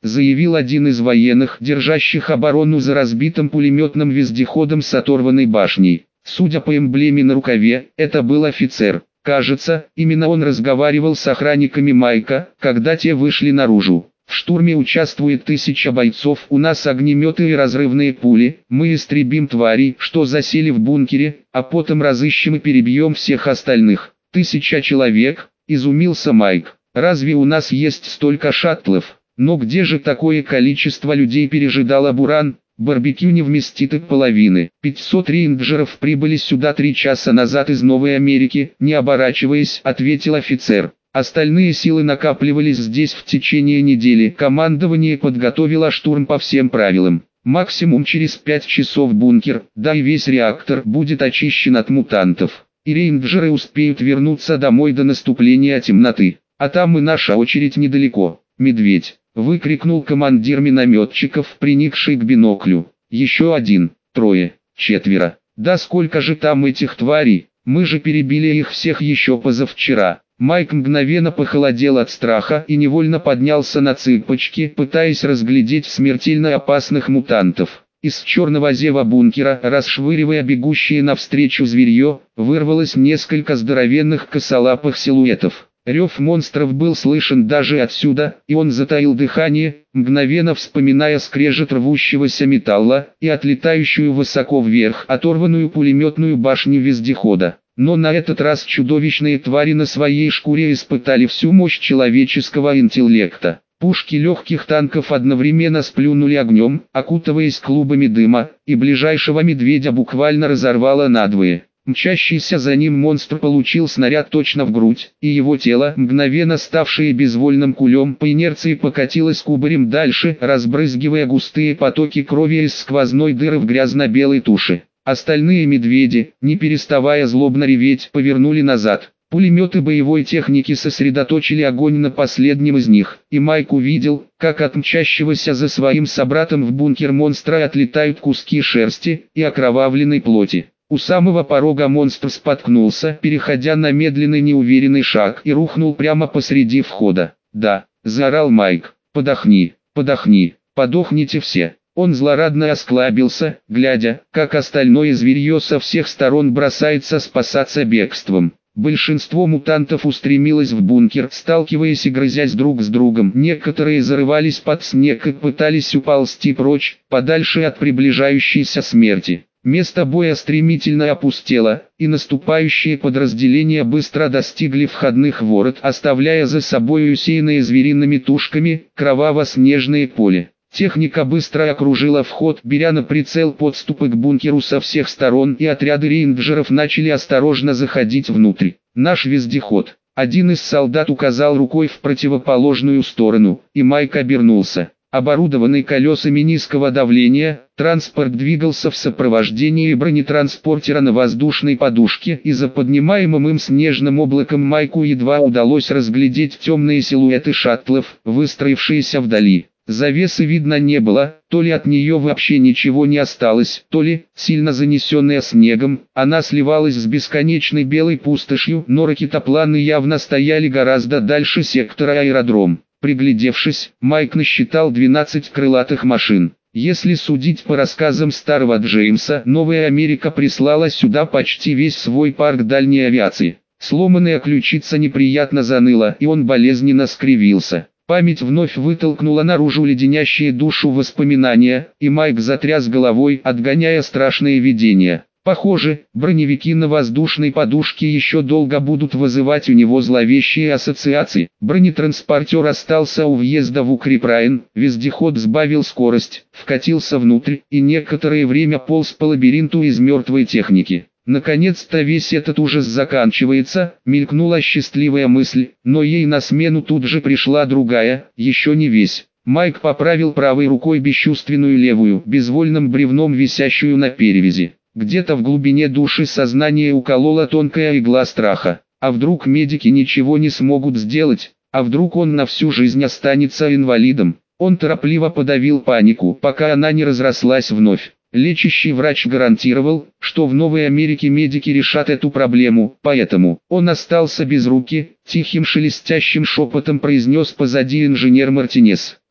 заявил один из военных, держащих оборону за разбитым пулеметным вездеходом с оторванной башней. Судя по эмблеме на рукаве, это был офицер. Кажется, именно он разговаривал с охранниками Майка, когда те вышли наружу. В штурме участвует тысяча бойцов, у нас огнеметы и разрывные пули, мы истребим тварей, что засели в бункере, а потом разыщем и перебьем всех остальных. Тысяча человек, изумился Майк. Разве у нас есть столько шаттлов? Но где же такое количество людей пережидало буран? Барбекю не вместит и половины. пятьсот рейнджеров прибыли сюда три часа назад из Новой Америки, не оборачиваясь, ответил офицер. Остальные силы накапливались здесь в течение недели. Командование подготовило штурм по всем правилам. Максимум через пять часов бункер, да и весь реактор будет очищен от мутантов. И рейнджеры успеют вернуться домой до наступления темноты. А там и наша очередь недалеко. Медведь, выкрикнул командир минометчиков, приникший к биноклю. Еще один, трое, четверо. Да сколько же там этих тварей? Мы же перебили их всех еще позавчера. Майк мгновенно похолодел от страха и невольно поднялся на цыпочки, пытаясь разглядеть смертельно опасных мутантов. Из черного зева бункера, расшвыривая бегущие навстречу зверье, вырвалось несколько здоровенных косолапых силуэтов. Рев монстров был слышен даже отсюда, и он затаил дыхание, мгновенно вспоминая скрежет рвущегося металла и отлетающую высоко вверх оторванную пулеметную башню вездехода. Но на этот раз чудовищные твари на своей шкуре испытали всю мощь человеческого интеллекта. Пушки легких танков одновременно сплюнули огнем, окутываясь клубами дыма, и ближайшего медведя буквально разорвало надвое. Мчащийся за ним монстр получил снаряд точно в грудь, и его тело, мгновенно ставшее безвольным кулем, по инерции покатилось кубарем дальше, разбрызгивая густые потоки крови из сквозной дыры в грязно-белой туше. Остальные медведи, не переставая злобно реветь, повернули назад. Пулеметы боевой техники сосредоточили огонь на последнем из них, и Майк увидел, как от мчащегося за своим собратом в бункер монстра отлетают куски шерсти и окровавленной плоти. У самого порога монстр споткнулся, переходя на медленный неуверенный шаг, и рухнул прямо посреди входа. «Да», — заорал Майк, — «подохни, подохни, подохните все». Он злорадно осклабился, глядя, как остальное зверье со всех сторон бросается спасаться бегством. Большинство мутантов устремилось в бункер, сталкиваясь и грызясь друг с другом. Некоторые зарывались под снег и пытались уползти прочь, подальше от приближающейся смерти. Место боя стремительно опустело, и наступающие подразделения быстро достигли входных ворот, оставляя за собой усеянные звериными тушками кроваво-снежное поле. Техника быстро окружила вход, беря на прицел подступы к бункеру со всех сторон, и отряды рейнджеров начали осторожно заходить внутрь. «Наш вездеход». Один из солдат указал рукой в противоположную сторону, и Майк обернулся. Оборудованный колесами низкого давления, транспорт двигался в сопровождении бронетранспортера на воздушной подушке, и за поднимаемым им снежным облаком Майку едва удалось разглядеть темные силуэты шаттлов, выстроившиеся вдали. Завесы видно не было, то ли от нее вообще ничего не осталось, то ли, сильно занесенная снегом, она сливалась с бесконечной белой пустошью, но ракетопланы явно стояли гораздо дальше сектора аэродром. Приглядевшись, Майк насчитал двенадцать крылатых машин. Если судить по рассказам старого Джеймса, Новая Америка прислала сюда почти весь свой парк дальней авиации. Сломанная ключица неприятно заныла, и он болезненно скривился. Память вновь вытолкнула наружу леденящие душу воспоминания, и Майк затряс головой, отгоняя страшные видения. Похоже, броневики на воздушной подушке еще долго будут вызывать у него зловещие ассоциации. Бронетранспортер остался у въезда в укрепрайон, вездеход сбавил скорость, вкатился внутрь и некоторое время полз по лабиринту из мертвой техники. Наконец-то весь этот ужас заканчивается, мелькнула счастливая мысль, но ей на смену тут же пришла другая, еще не весь. Майк поправил правой рукой бесчувственную левую, безвольным бревном висящую на перевязи. Где-то в глубине души сознание уколола тонкая игла страха. А вдруг медики ничего не смогут сделать? А вдруг он на всю жизнь останется инвалидом? Он торопливо подавил панику, пока она не разрослась вновь. Лечащий врач гарантировал, что в Новой Америке медики решат эту проблему, поэтому он остался без руки, тихим шелестящим шепотом произнес позади инженер Мартинес.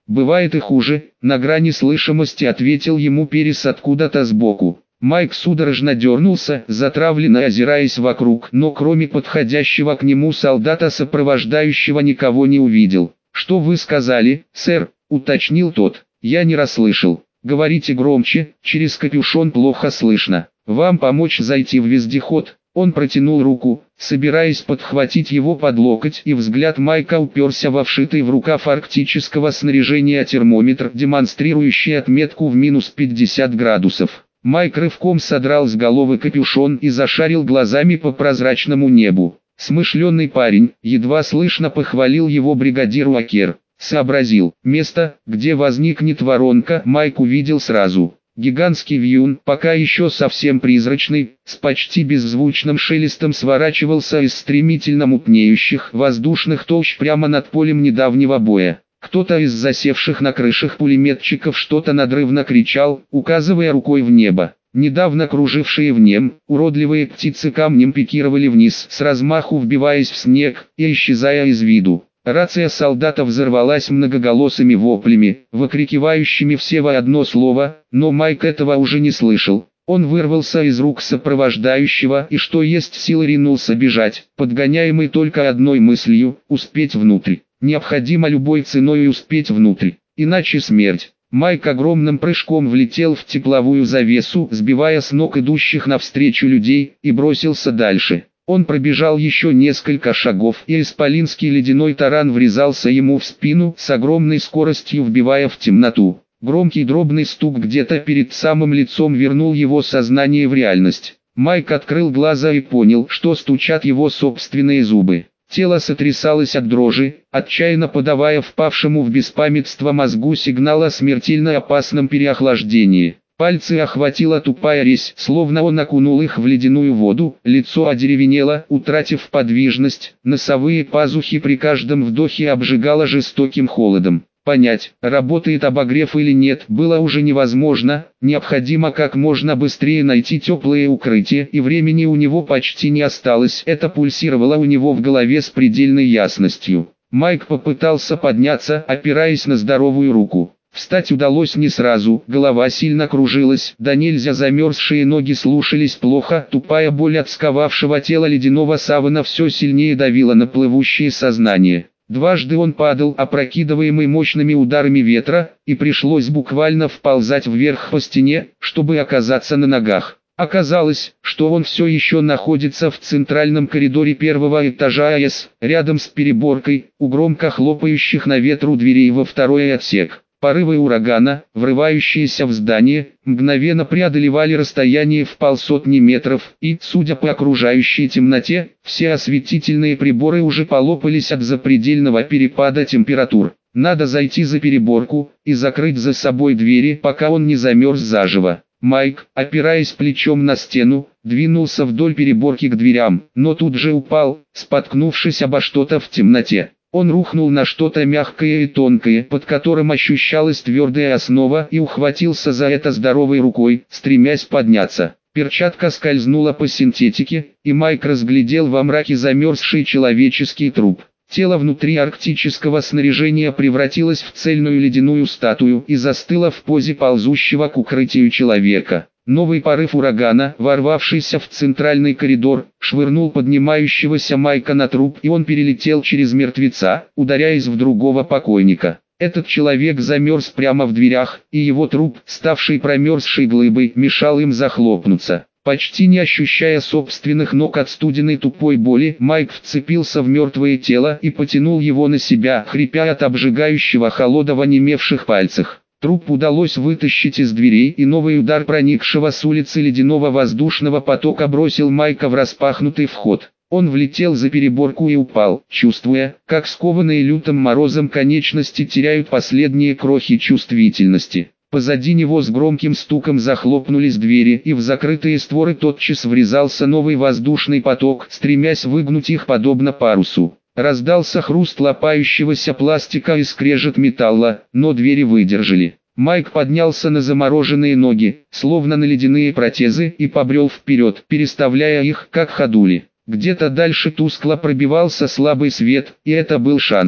бывает и хуже», — на грани слышимости ответил ему Перес откуда-то сбоку. Майк судорожно дернулся, затравленно озираясь вокруг, но кроме подходящего к нему солдата сопровождающего никого не увидел. «Что вы сказали, сэр?» — уточнил тот. «Я не расслышал. Говорите громче, через капюшон плохо слышно. Вам помочь зайти в вездеход?» Он протянул руку, собираясь подхватить его под локоть, и взгляд Майка уперся во вшитый в рукав арктического снаряжения термометр, демонстрирующий отметку в минус пятьдесят градусов. Майк рывком содрал с головы капюшон и зашарил глазами по прозрачному небу. Смышленый парень, едва слышно похвалил его бригадир Уокер. Сообразил, место, где возникнет воронка, Майк увидел сразу. Гигантский вьюн, пока еще совсем призрачный, с почти беззвучным шелестом сворачивался из стремительно мутнеющих воздушных толщ прямо над полем недавнего боя. Кто-то из засевших на крышах пулеметчиков что-то надрывно кричал, указывая рукой в небо. Недавно кружившие в нем, уродливые птицы камнем пикировали вниз, с размаху вбиваясь в снег и исчезая из виду. Рация солдата взорвалась многоголосыми воплями, выкрикивающими все во одно слово, но Майк этого уже не слышал. Он вырвался из рук сопровождающего и что есть силы ринулся бежать, подгоняемый только одной мыслью – успеть внутрь. Необходимо любой ценой успеть внутрь, иначе смерть. Майк огромным прыжком влетел в тепловую завесу, сбивая с ног идущих навстречу людей, и бросился дальше. Он пробежал еще несколько шагов, и исполинский ледяной таран врезался ему в спину, с огромной скоростью вбивая в темноту. Громкий дробный стук где-то перед самым лицом вернул его сознание в реальность. Майк открыл глаза и понял, что стучат его собственные зубы. Тело сотрясалось от дрожи, отчаянно подавая впавшему в беспамятство мозгу сигнал о смертельно опасном переохлаждении. Пальцы охватила тупая резь, словно он окунул их в ледяную воду, лицо одеревенело, утратив подвижность, носовые пазухи при каждом вдохе обжигало жестоким холодом. Понять, работает обогрев или нет, было уже невозможно, необходимо как можно быстрее найти теплое укрытие, и времени у него почти не осталось, это пульсировало у него в голове с предельной ясностью. Майк попытался подняться, опираясь на здоровую руку. Встать удалось не сразу, голова сильно кружилась, да нельзя замерзшие ноги слушались плохо, тупая боль от сковавшего тела ледяного савана все сильнее давила на плывущее сознание. Дважды он падал, опрокидываемый мощными ударами ветра, и пришлось буквально вползать вверх по стене, чтобы оказаться на ногах. Оказалось, что он все еще находится в центральном коридоре первого этажа АЭС, рядом с переборкой, у громко хлопающих на ветру дверей во второй отсек. Порывы урагана, врывающиеся в здание, мгновенно преодолевали расстояние в полсотни метров, и, судя по окружающей темноте, все осветительные приборы уже полопались от запредельного перепада температур. Надо зайти за переборку и закрыть за собой двери, пока он не замерз заживо. Майк, опираясь плечом на стену, двинулся вдоль переборки к дверям, но тут же упал, споткнувшись обо что-то в темноте. Он рухнул на что-то мягкое и тонкое, под которым ощущалась твердая основа, и ухватился за это здоровой рукой, стремясь подняться. Перчатка скользнула по синтетике, и Майк разглядел во мраке замерзший человеческий труп. Тело внутри арктического снаряжения превратилось в цельную ледяную статую и застыло в позе ползущего к укрытию человека. Новый порыв урагана, ворвавшийся в центральный коридор, швырнул поднимающегося Майка на труп, и он перелетел через мертвеца, ударяясь в другого покойника. Этот человек замерз прямо в дверях, и его труп, ставший промерзшей глыбой, мешал им захлопнуться. Почти не ощущая собственных ног от студеной тупой боли, Майк вцепился в мертвое тело и потянул его на себя, хрипя от обжигающего холода в онемевших пальцах. Труп удалось вытащить из дверей, и новый удар проникшего с улицы ледяного воздушного потока бросил Майка в распахнутый вход. Он влетел за переборку и упал, чувствуя, как скованные лютым морозом конечности теряют последние крохи чувствительности. Позади него с громким стуком захлопнулись двери, и в закрытые створы тотчас врезался новый воздушный поток, стремясь выгнуть их подобно парусу. Раздался хруст лопающегося пластика и скрежет металла, но двери выдержали. Майк поднялся на замороженные ноги, словно на ледяные протезы, и побрел вперед, переставляя их, как ходули. Где-то дальше тускло пробивался слабый свет, и это был шанс.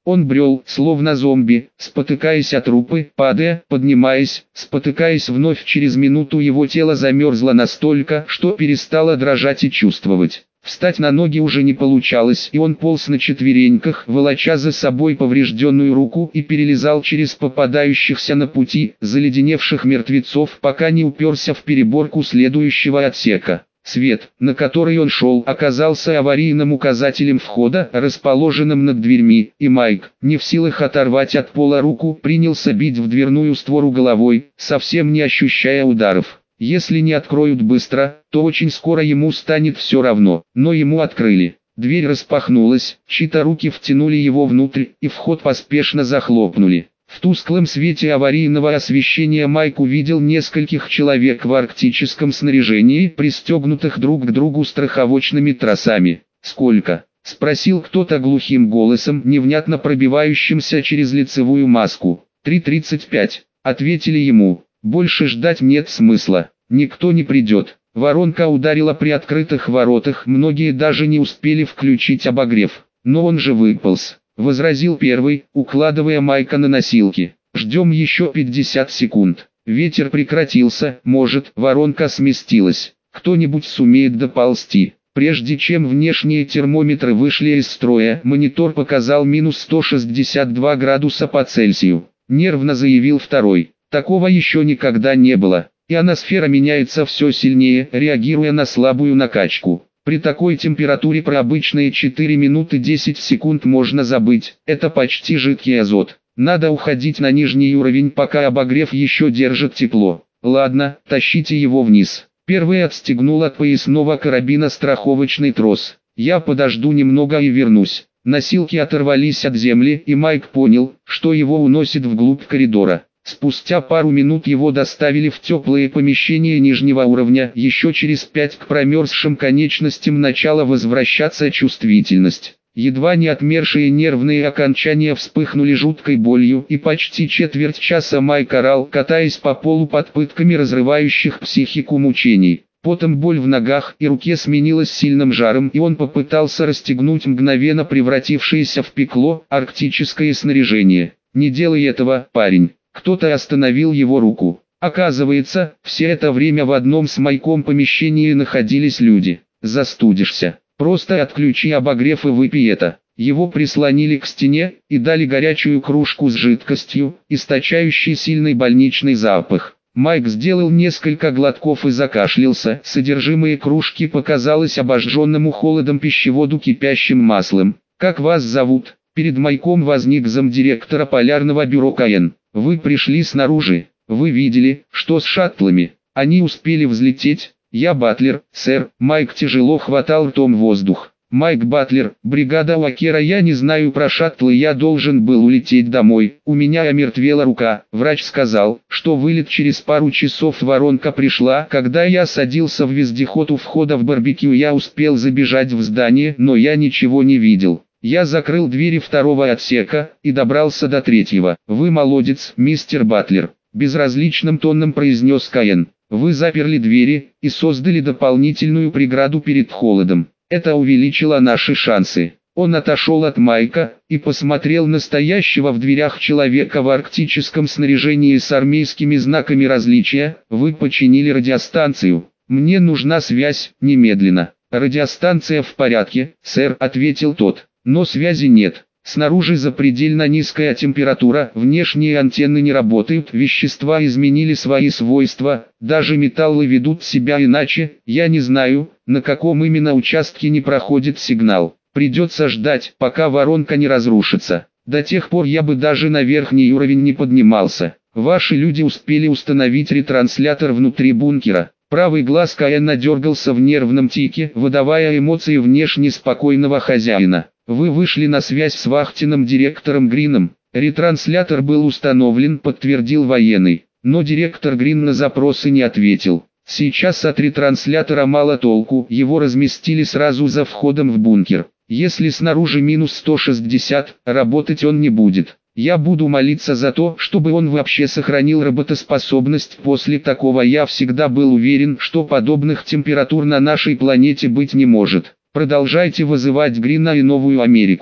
Он брел, словно зомби, спотыкаясь о трупы, падая, поднимаясь, спотыкаясь вновь. Через минуту его тело замерзло настолько, что перестало дрожать и чувствовать. Встать на ноги уже не получалось, и он полз на четвереньках, волоча за собой поврежденную руку, и перелезал через попадающихся на пути заледеневших мертвецов, пока не уперся в переборку следующего отсека. Свет, на который он шел, оказался аварийным указателем входа, расположенным над дверьми, и Майк, не в силах оторвать от пола руку, принялся бить в дверную створу головой, совсем не ощущая ударов. Если не откроют быстро, то очень скоро ему станет все равно, но ему открыли. Дверь распахнулась, чьи-то руки втянули его внутрь, и вход поспешно захлопнули. В тусклом свете аварийного освещения Майк увидел нескольких человек в арктическом снаряжении, пристегнутых друг к другу страховочными тросами. «Сколько?» – спросил кто-то глухим голосом, невнятно пробивающимся через лицевую маску. «три тридцать пять», – ответили ему. «Больше ждать нет смысла, никто не придет». Воронка ударила при открытых воротах, многие даже не успели включить обогрев. «Но он же выполз», — возразил первый, укладывая Майка на носилки. «Ждем еще пятьдесят секунд. Ветер прекратился, может, воронка сместилась. Кто-нибудь сумеет доползти». Прежде чем внешние термометры вышли из строя, монитор показал минус сто шестьдесят два градуса по Цельсию. Нервно заявил второй. «Такого еще никогда не было. Ионосфера меняется все сильнее, реагируя на слабую накачку. При такой температуре про обычные четыре минуты десять секунд можно забыть. Это почти жидкий азот. Надо уходить на нижний уровень, пока обогрев еще держит тепло. Ладно, тащите его вниз». Первый отстегнул от поясного карабина страховочный трос. «Я подожду немного и вернусь». Носилки оторвались от земли, и Майк понял, что его уносит вглубь коридора. Спустя пару минут его доставили в теплые помещения нижнего уровня. Еще через пять к промерзшим конечностям начала возвращаться чувствительность. Едва не отмершие нервные окончания вспыхнули жуткой болью, и почти четверть часа Майк орал, катаясь по полу под пытками разрывающих психику мучений. Потом боль в ногах и руке сменилась сильным жаром, и он попытался расстегнуть мгновенно превратившееся в пекло арктическое снаряжение. «Не делай этого, парень». Кто-то остановил его руку. Оказывается, все это время в одном с Майком помещении находились люди. «Застудишься. Просто отключи обогрев и выпей это». Его прислонили к стене и дали горячую кружку с жидкостью, источающей сильный больничный запах. Майк сделал несколько глотков и закашлялся. Содержимое кружки показалось обожженному холодом пищеводу кипящим маслом. «Как вас зовут?» Перед Майком возник замдиректора полярного бюро КН. «Вы пришли снаружи. Вы видели, что с шаттлами? Они успели взлететь?» «Я Батлер, сэр». Майк тяжело хватал ртом воздух. «Майк Батлер, бригада Уокера. Я не знаю про шаттлы. Я должен был улететь домой. У меня омертвела рука. Врач сказал, что вылет через пару часов. Воронка пришла, когда я садился в вездеход у входа в барбекю. Я успел забежать в здание, но я ничего не видел. Я закрыл двери второго отсека и добрался до третьего». «Вы молодец, мистер Батлер», – безразличным тоном произнес Каин. «Вы заперли двери и создали дополнительную преграду перед холодом. Это увеличило наши шансы». Он отошел от Майка и посмотрел на стоящего в дверях человека в арктическом снаряжении с армейскими знаками различия. «Вы починили радиостанцию. Мне нужна связь, немедленно». «Радиостанция в порядке, сэр», – ответил тот. «Но связи нет. Снаружи запредельно низкая температура, внешние антенны не работают, вещества изменили свои свойства, даже металлы ведут себя иначе. Я не знаю, на каком именно участке не проходит сигнал. Придется ждать, пока воронка не разрушится. До тех пор я бы даже на верхний уровень не поднимался. Ваши люди успели установить ретранслятор внутри бункера». Правый глаз Каэна дергался в нервном тике, выдавая эмоции внешне спокойного хозяина. «Вы вышли на связь с вахтенным директором Грином». «Ретранслятор был установлен», подтвердил военный. Но директор Грин на запросы не ответил. «Сейчас от ретранслятора мало толку, его разместили сразу за входом в бункер. Если снаружи минус сто шестьдесят, работать он не будет. Я буду молиться за то, чтобы он вообще сохранил работоспособность. После такого я всегда был уверен, что подобных температур на нашей планете быть не может. Продолжайте вызывать Грина и Новую Америку».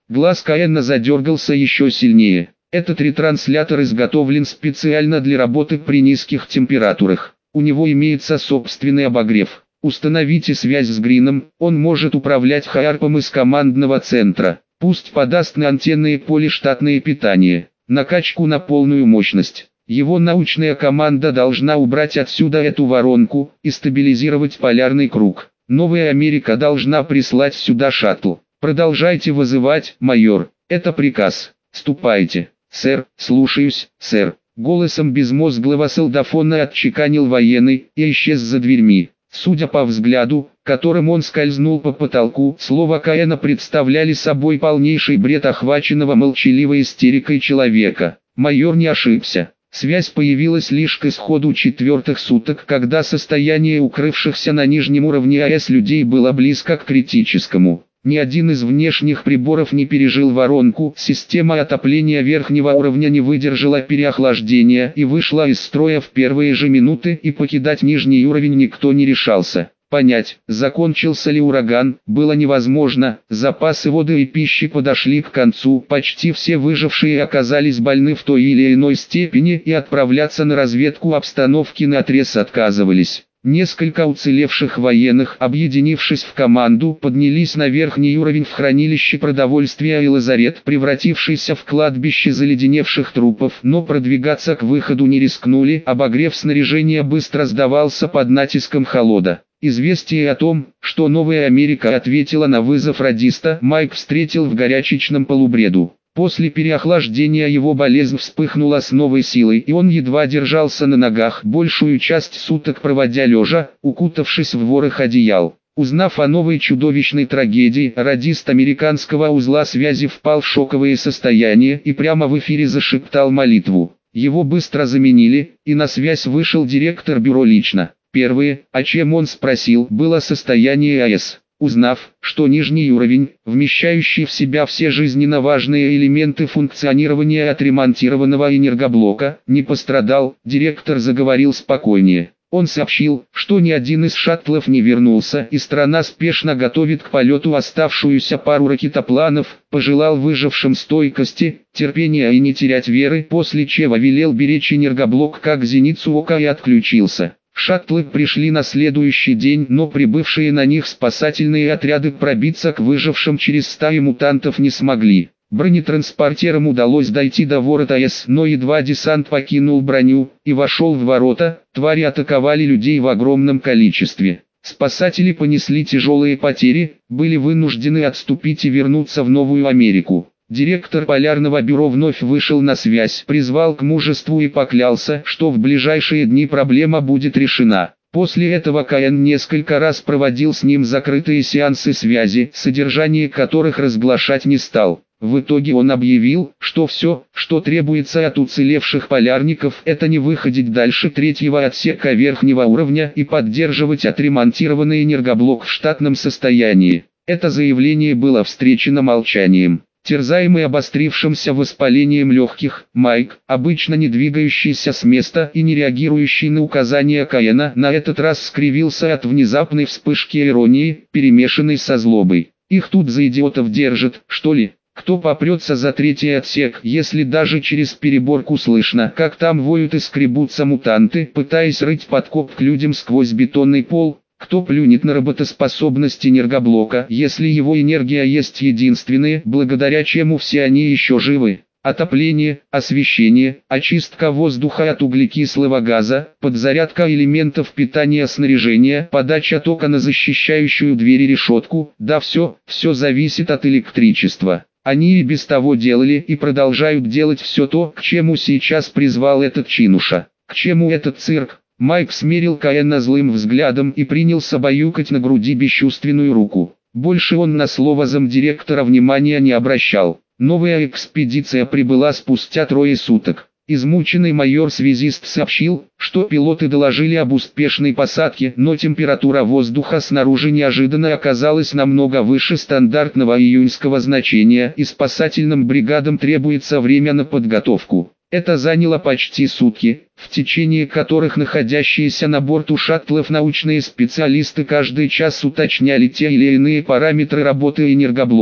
Глаз Каэна задергался еще сильнее. Этот ретранслятор изготовлен специально для работы при низких температурах. У него имеется собственный обогрев. Установите связь с Грином, он может управлять Хайарпом из командного центра. Пусть подаст на антенные поле штатное питание. Накачку на полную мощность. Его научная команда должна убрать отсюда эту воронку и стабилизировать полярный круг. Новая Америка должна прислать сюда шаттл. Продолжайте вызывать, майор. Это приказ. Ступайте. Сэр, слушаюсь, сэр. Голосом безмозглого солдафона отчеканил военный и исчез за дверьми. Судя по взгляду, которым он скользнул по потолку, слова Каэна представляли собой полнейший бред охваченного молчаливой истерикой человека. Майор не ошибся. Связь появилась лишь к исходу четвертых суток, когда состояние укрывшихся на нижнем уровне АЭС людей было близко к критическому. Ни один из внешних приборов не пережил воронку, система отопления верхнего уровня не выдержала переохлаждения и вышла из строя в первые же минуты, и покидать нижний уровень никто не решался. Понять, закончился ли ураган, было невозможно, запасы воды и пищи подошли к концу, почти все выжившие оказались больны в той или иной степени и отправляться на разведку обстановки наотрез отказывались. Несколько уцелевших военных, объединившись в команду, поднялись на верхний уровень в хранилище продовольствия и лазарет, превратившийся в кладбище заледеневших трупов, но продвигаться к выходу не рискнули, обогрев снаряжения быстро сдавался под натиском холода. Известие о том, что Новая Америка ответила на вызов радиста, Майк встретил в горячечном полубреду. После переохлаждения его болезнь вспыхнула с новой силой, и он едва держался на ногах, большую часть суток проводя лежа, укутавшись в ворох одеял. Узнав о новой чудовищной трагедии, радист американского узла связи впал в шоковое состояние и прямо в эфире зашептал молитву. Его быстро заменили, и на связь вышел директор бюро лично. Первое, о чем он спросил, было состояние АЭС. Узнав, что нижний уровень, вмещающий в себя все жизненно важные элементы функционирования отремонтированного энергоблока, не пострадал, директор заговорил спокойнее. Он сообщил, что ни один из шаттлов не вернулся и страна спешно готовит к полету оставшуюся пару ракетопланов, пожелал выжившим стойкости, терпения и не терять веры, после чего велел беречь энергоблок как зеницу ока и отключился. Шаттлы пришли на следующий день, но прибывшие на них спасательные отряды пробиться к выжившим через стаи мутантов не смогли. Бронетранспортерам удалось дойти до ворот АЭС, но едва десант покинул броню и вошел в ворота, твари атаковали людей в огромном количестве. Спасатели понесли тяжелые потери, были вынуждены отступить и вернуться в Новую Америку. Директор полярного бюро вновь вышел на связь, призвал к мужеству и поклялся, что в ближайшие дни проблема будет решена. После этого Каэн несколько раз проводил с ним закрытые сеансы связи, содержание которых разглашать не стал. В итоге он объявил, что все, что требуется от уцелевших полярников, это не выходить дальше третьего отсека верхнего уровня и поддерживать отремонтированный энергоблок в штатном состоянии. Это заявление было встречено молчанием. Терзаемый обострившимся воспалением легких, Майк, обычно не двигающийся с места и не реагирующий на указания Каэна, на этот раз скривился от внезапной вспышки иронии, перемешанной со злобой. Их тут за идиотов держат, что ли? Кто попрется за третий отсек, если даже через переборку слышно, как там воют и скребутся мутанты, пытаясь рыть подкоп к людям сквозь бетонный пол? Кто плюнет на работоспособность энергоблока, если его энергия есть единственная, благодаря чему все они еще живы? Отопление, освещение, очистка воздуха от углекислого газа, подзарядка элементов питания снаряжения, подача тока на защищающую дверь и решетку, да все, все зависит от электричества. Они и без того делали и продолжают делать все то, к чему сейчас призвал этот чинуша. К чему этот цирк? Майк смерил Каэна злым взглядом и принялся баюкать на груди бесчувственную руку. Больше он на слово замдиректора внимания не обращал. Новая экспедиция прибыла спустя трое суток. Измученный майор-связист сообщил, что пилоты доложили об успешной посадке, но температура воздуха снаружи неожиданно оказалась намного выше стандартного июньского значения, и спасательным бригадам требуется время на подготовку. Это заняло почти сутки, в течение которых находящиеся на борту шаттлов научные специалисты каждый час уточняли те или иные параметры работы энергоблока.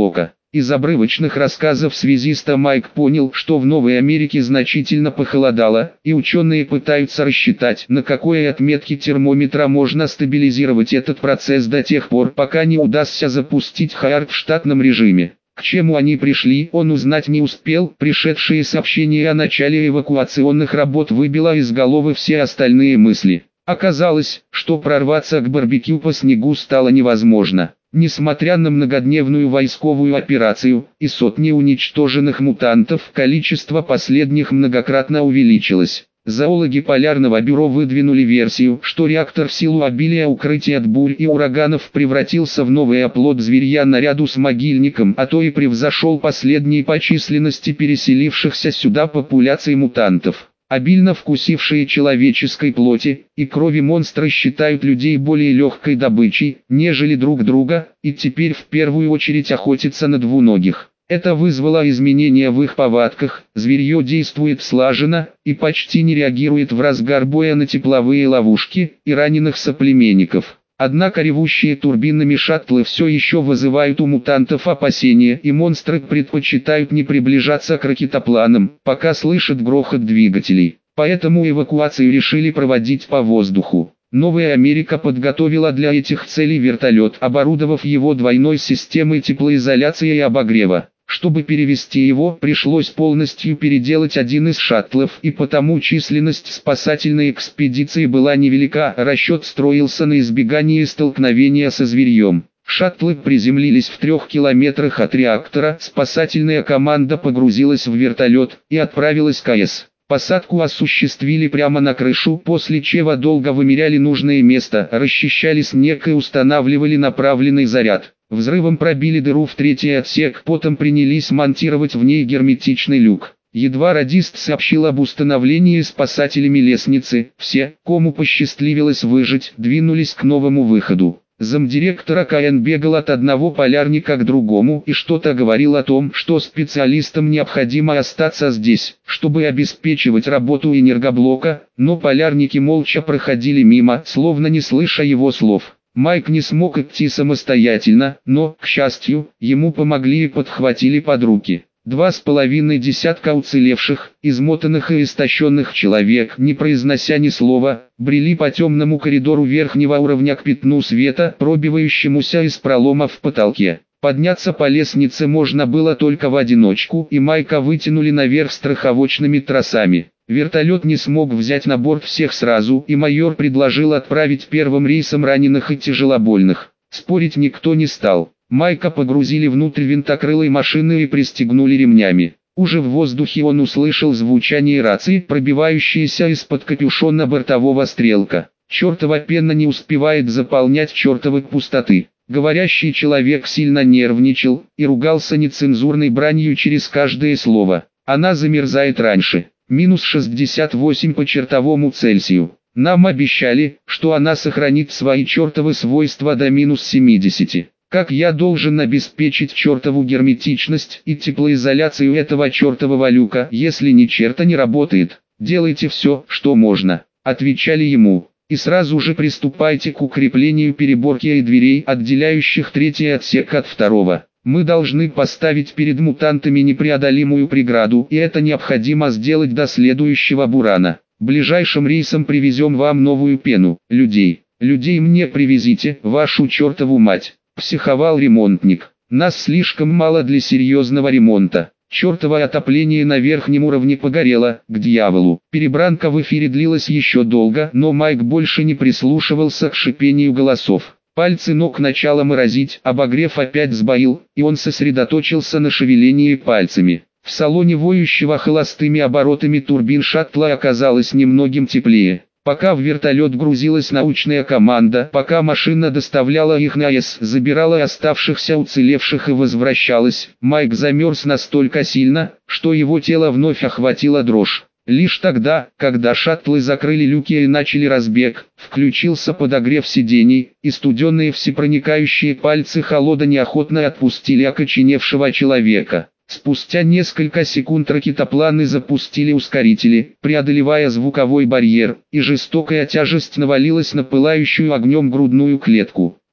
Из обрывочных рассказов связиста Майк понял, что в Новой Америке значительно похолодало, и ученые пытаются рассчитать, на какой отметке термометра можно стабилизировать этот процесс до тех пор, пока не удастся запустить ХААРП в штатном режиме. К чему они пришли, он узнать не успел. Пришедшие сообщения о начале эвакуационных работ выбило из головы все остальные мысли. Оказалось, что прорваться к барбекю по снегу стало невозможно. Несмотря на многодневную войсковую операцию и сотни уничтоженных мутантов, количество последних многократно увеличилось. Зоологи Полярного бюро выдвинули версию, что реактор в силу обилия укрытий от бурь и ураганов превратился в новый оплот зверья наряду с могильником, а то и превзошел последние по численности переселившихся сюда популяций мутантов. Обильно вкусившие человеческой плоти и крови монстры считают людей более легкой добычей, нежели друг друга, и теперь в первую очередь охотятся на двуногих. Это вызвало изменения в их повадках, зверье действует слаженно и почти не реагирует в разгар боя на тепловые ловушки и раненых соплеменников. Однако ревущие турбинами шаттлы все еще вызывают у мутантов опасения, и монстры предпочитают не приближаться к ракетопланам, пока слышат грохот двигателей. Поэтому эвакуацию решили проводить по воздуху. Новая Америка подготовила для этих целей вертолет, оборудовав его двойной системой теплоизоляции и обогрева. Чтобы перевести его, пришлось полностью переделать один из шаттлов, и потому численность спасательной экспедиции была невелика, расчет строился на избегании столкновения со зверьем. Шаттлы приземлились в трех километрах от реактора, спасательная команда погрузилась в вертолет и отправилась к АЭС. Посадку осуществили прямо на крышу, после чего долго вымеряли нужное место, расчищали снег и устанавливали направленный заряд. Взрывом пробили дыру в третий отсек, потом принялись монтировать в ней герметичный люк. Едва радист сообщил об установлении спасателями лестницы, все, кому посчастливилось выжить, двинулись к новому выходу. Замдиректора КН бегал от одного полярника к другому и что-то говорил о том, что специалистам необходимо остаться здесь, чтобы обеспечивать работу энергоблока, но полярники молча проходили мимо, словно не слыша его слов. Майк не смог идти самостоятельно, но, к счастью, ему помогли и подхватили под руки. Два с половиной десятка уцелевших, измотанных и истощенных человек, не произнося ни слова, брели по темному коридору верхнего уровня к пятну света, пробивающемуся из пролома в потолке. Подняться по лестнице можно было только в одиночку, и Майка вытянули наверх страховочными тросами. Вертолет не смог взять на борт всех сразу, и майор предложил отправить первым рейсом раненых и тяжелобольных. Спорить никто не стал. Майка погрузили внутрь винтокрылой машины и пристегнули ремнями. Уже в воздухе он услышал звучание рации, пробивающееся из-под капюшона бортового стрелка. Чертова пена не успевает заполнять чертовы пустоты. Говорящий человек сильно нервничал и ругался нецензурной бранью через каждое слово. Она замерзает раньше. Минус шестьдесят восемь по чертовому Цельсию. Нам обещали, что она сохранит свои чертовы свойства до минус семидесяти. Как я должен обеспечить чертову герметичность и теплоизоляцию этого чертового люка, если ни черта не работает? Делайте все, что можно, отвечали ему. И сразу же приступайте к укреплению переборки и дверей, отделяющих третий отсек от второго. Мы должны поставить перед мутантами непреодолимую преграду, и это необходимо сделать до следующего бурана. Ближайшим рейсом привезем вам новую пену, людей. Людей мне привезите, вашу чертову мать. Психовал ремонтник. Нас слишком мало для серьезного ремонта. Чертово отопление на верхнем уровне погорело, к дьяволу. Перебранка в эфире длилась еще долго, но Майк больше не прислушивался к шипению голосов. Пальцы ног начало морозить, обогрев опять сбоил, и он сосредоточился на шевелении пальцами. В салоне воющего холостыми оборотами турбин шаттла оказалось немногим теплее. Пока в вертолет грузилась научная команда, пока машина доставляла их на АЭС, забирала оставшихся уцелевших и возвращалась, Майк замерз настолько сильно, что его тело вновь охватила дрожь. Лишь тогда, когда шаттлы закрыли люки и начали разбег, включился подогрев сидений, и студеные всепроникающие пальцы холода неохотно отпустили окоченевшего человека. Спустя несколько секунд ракетопланы запустили ускорители, преодолевая звуковой барьер, и жестокая тяжесть навалилась на пылающую огнем грудную клетку.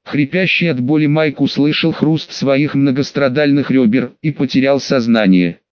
Хрипящий от боли Майк услышал хруст своих многострадальных ребер и потерял сознание.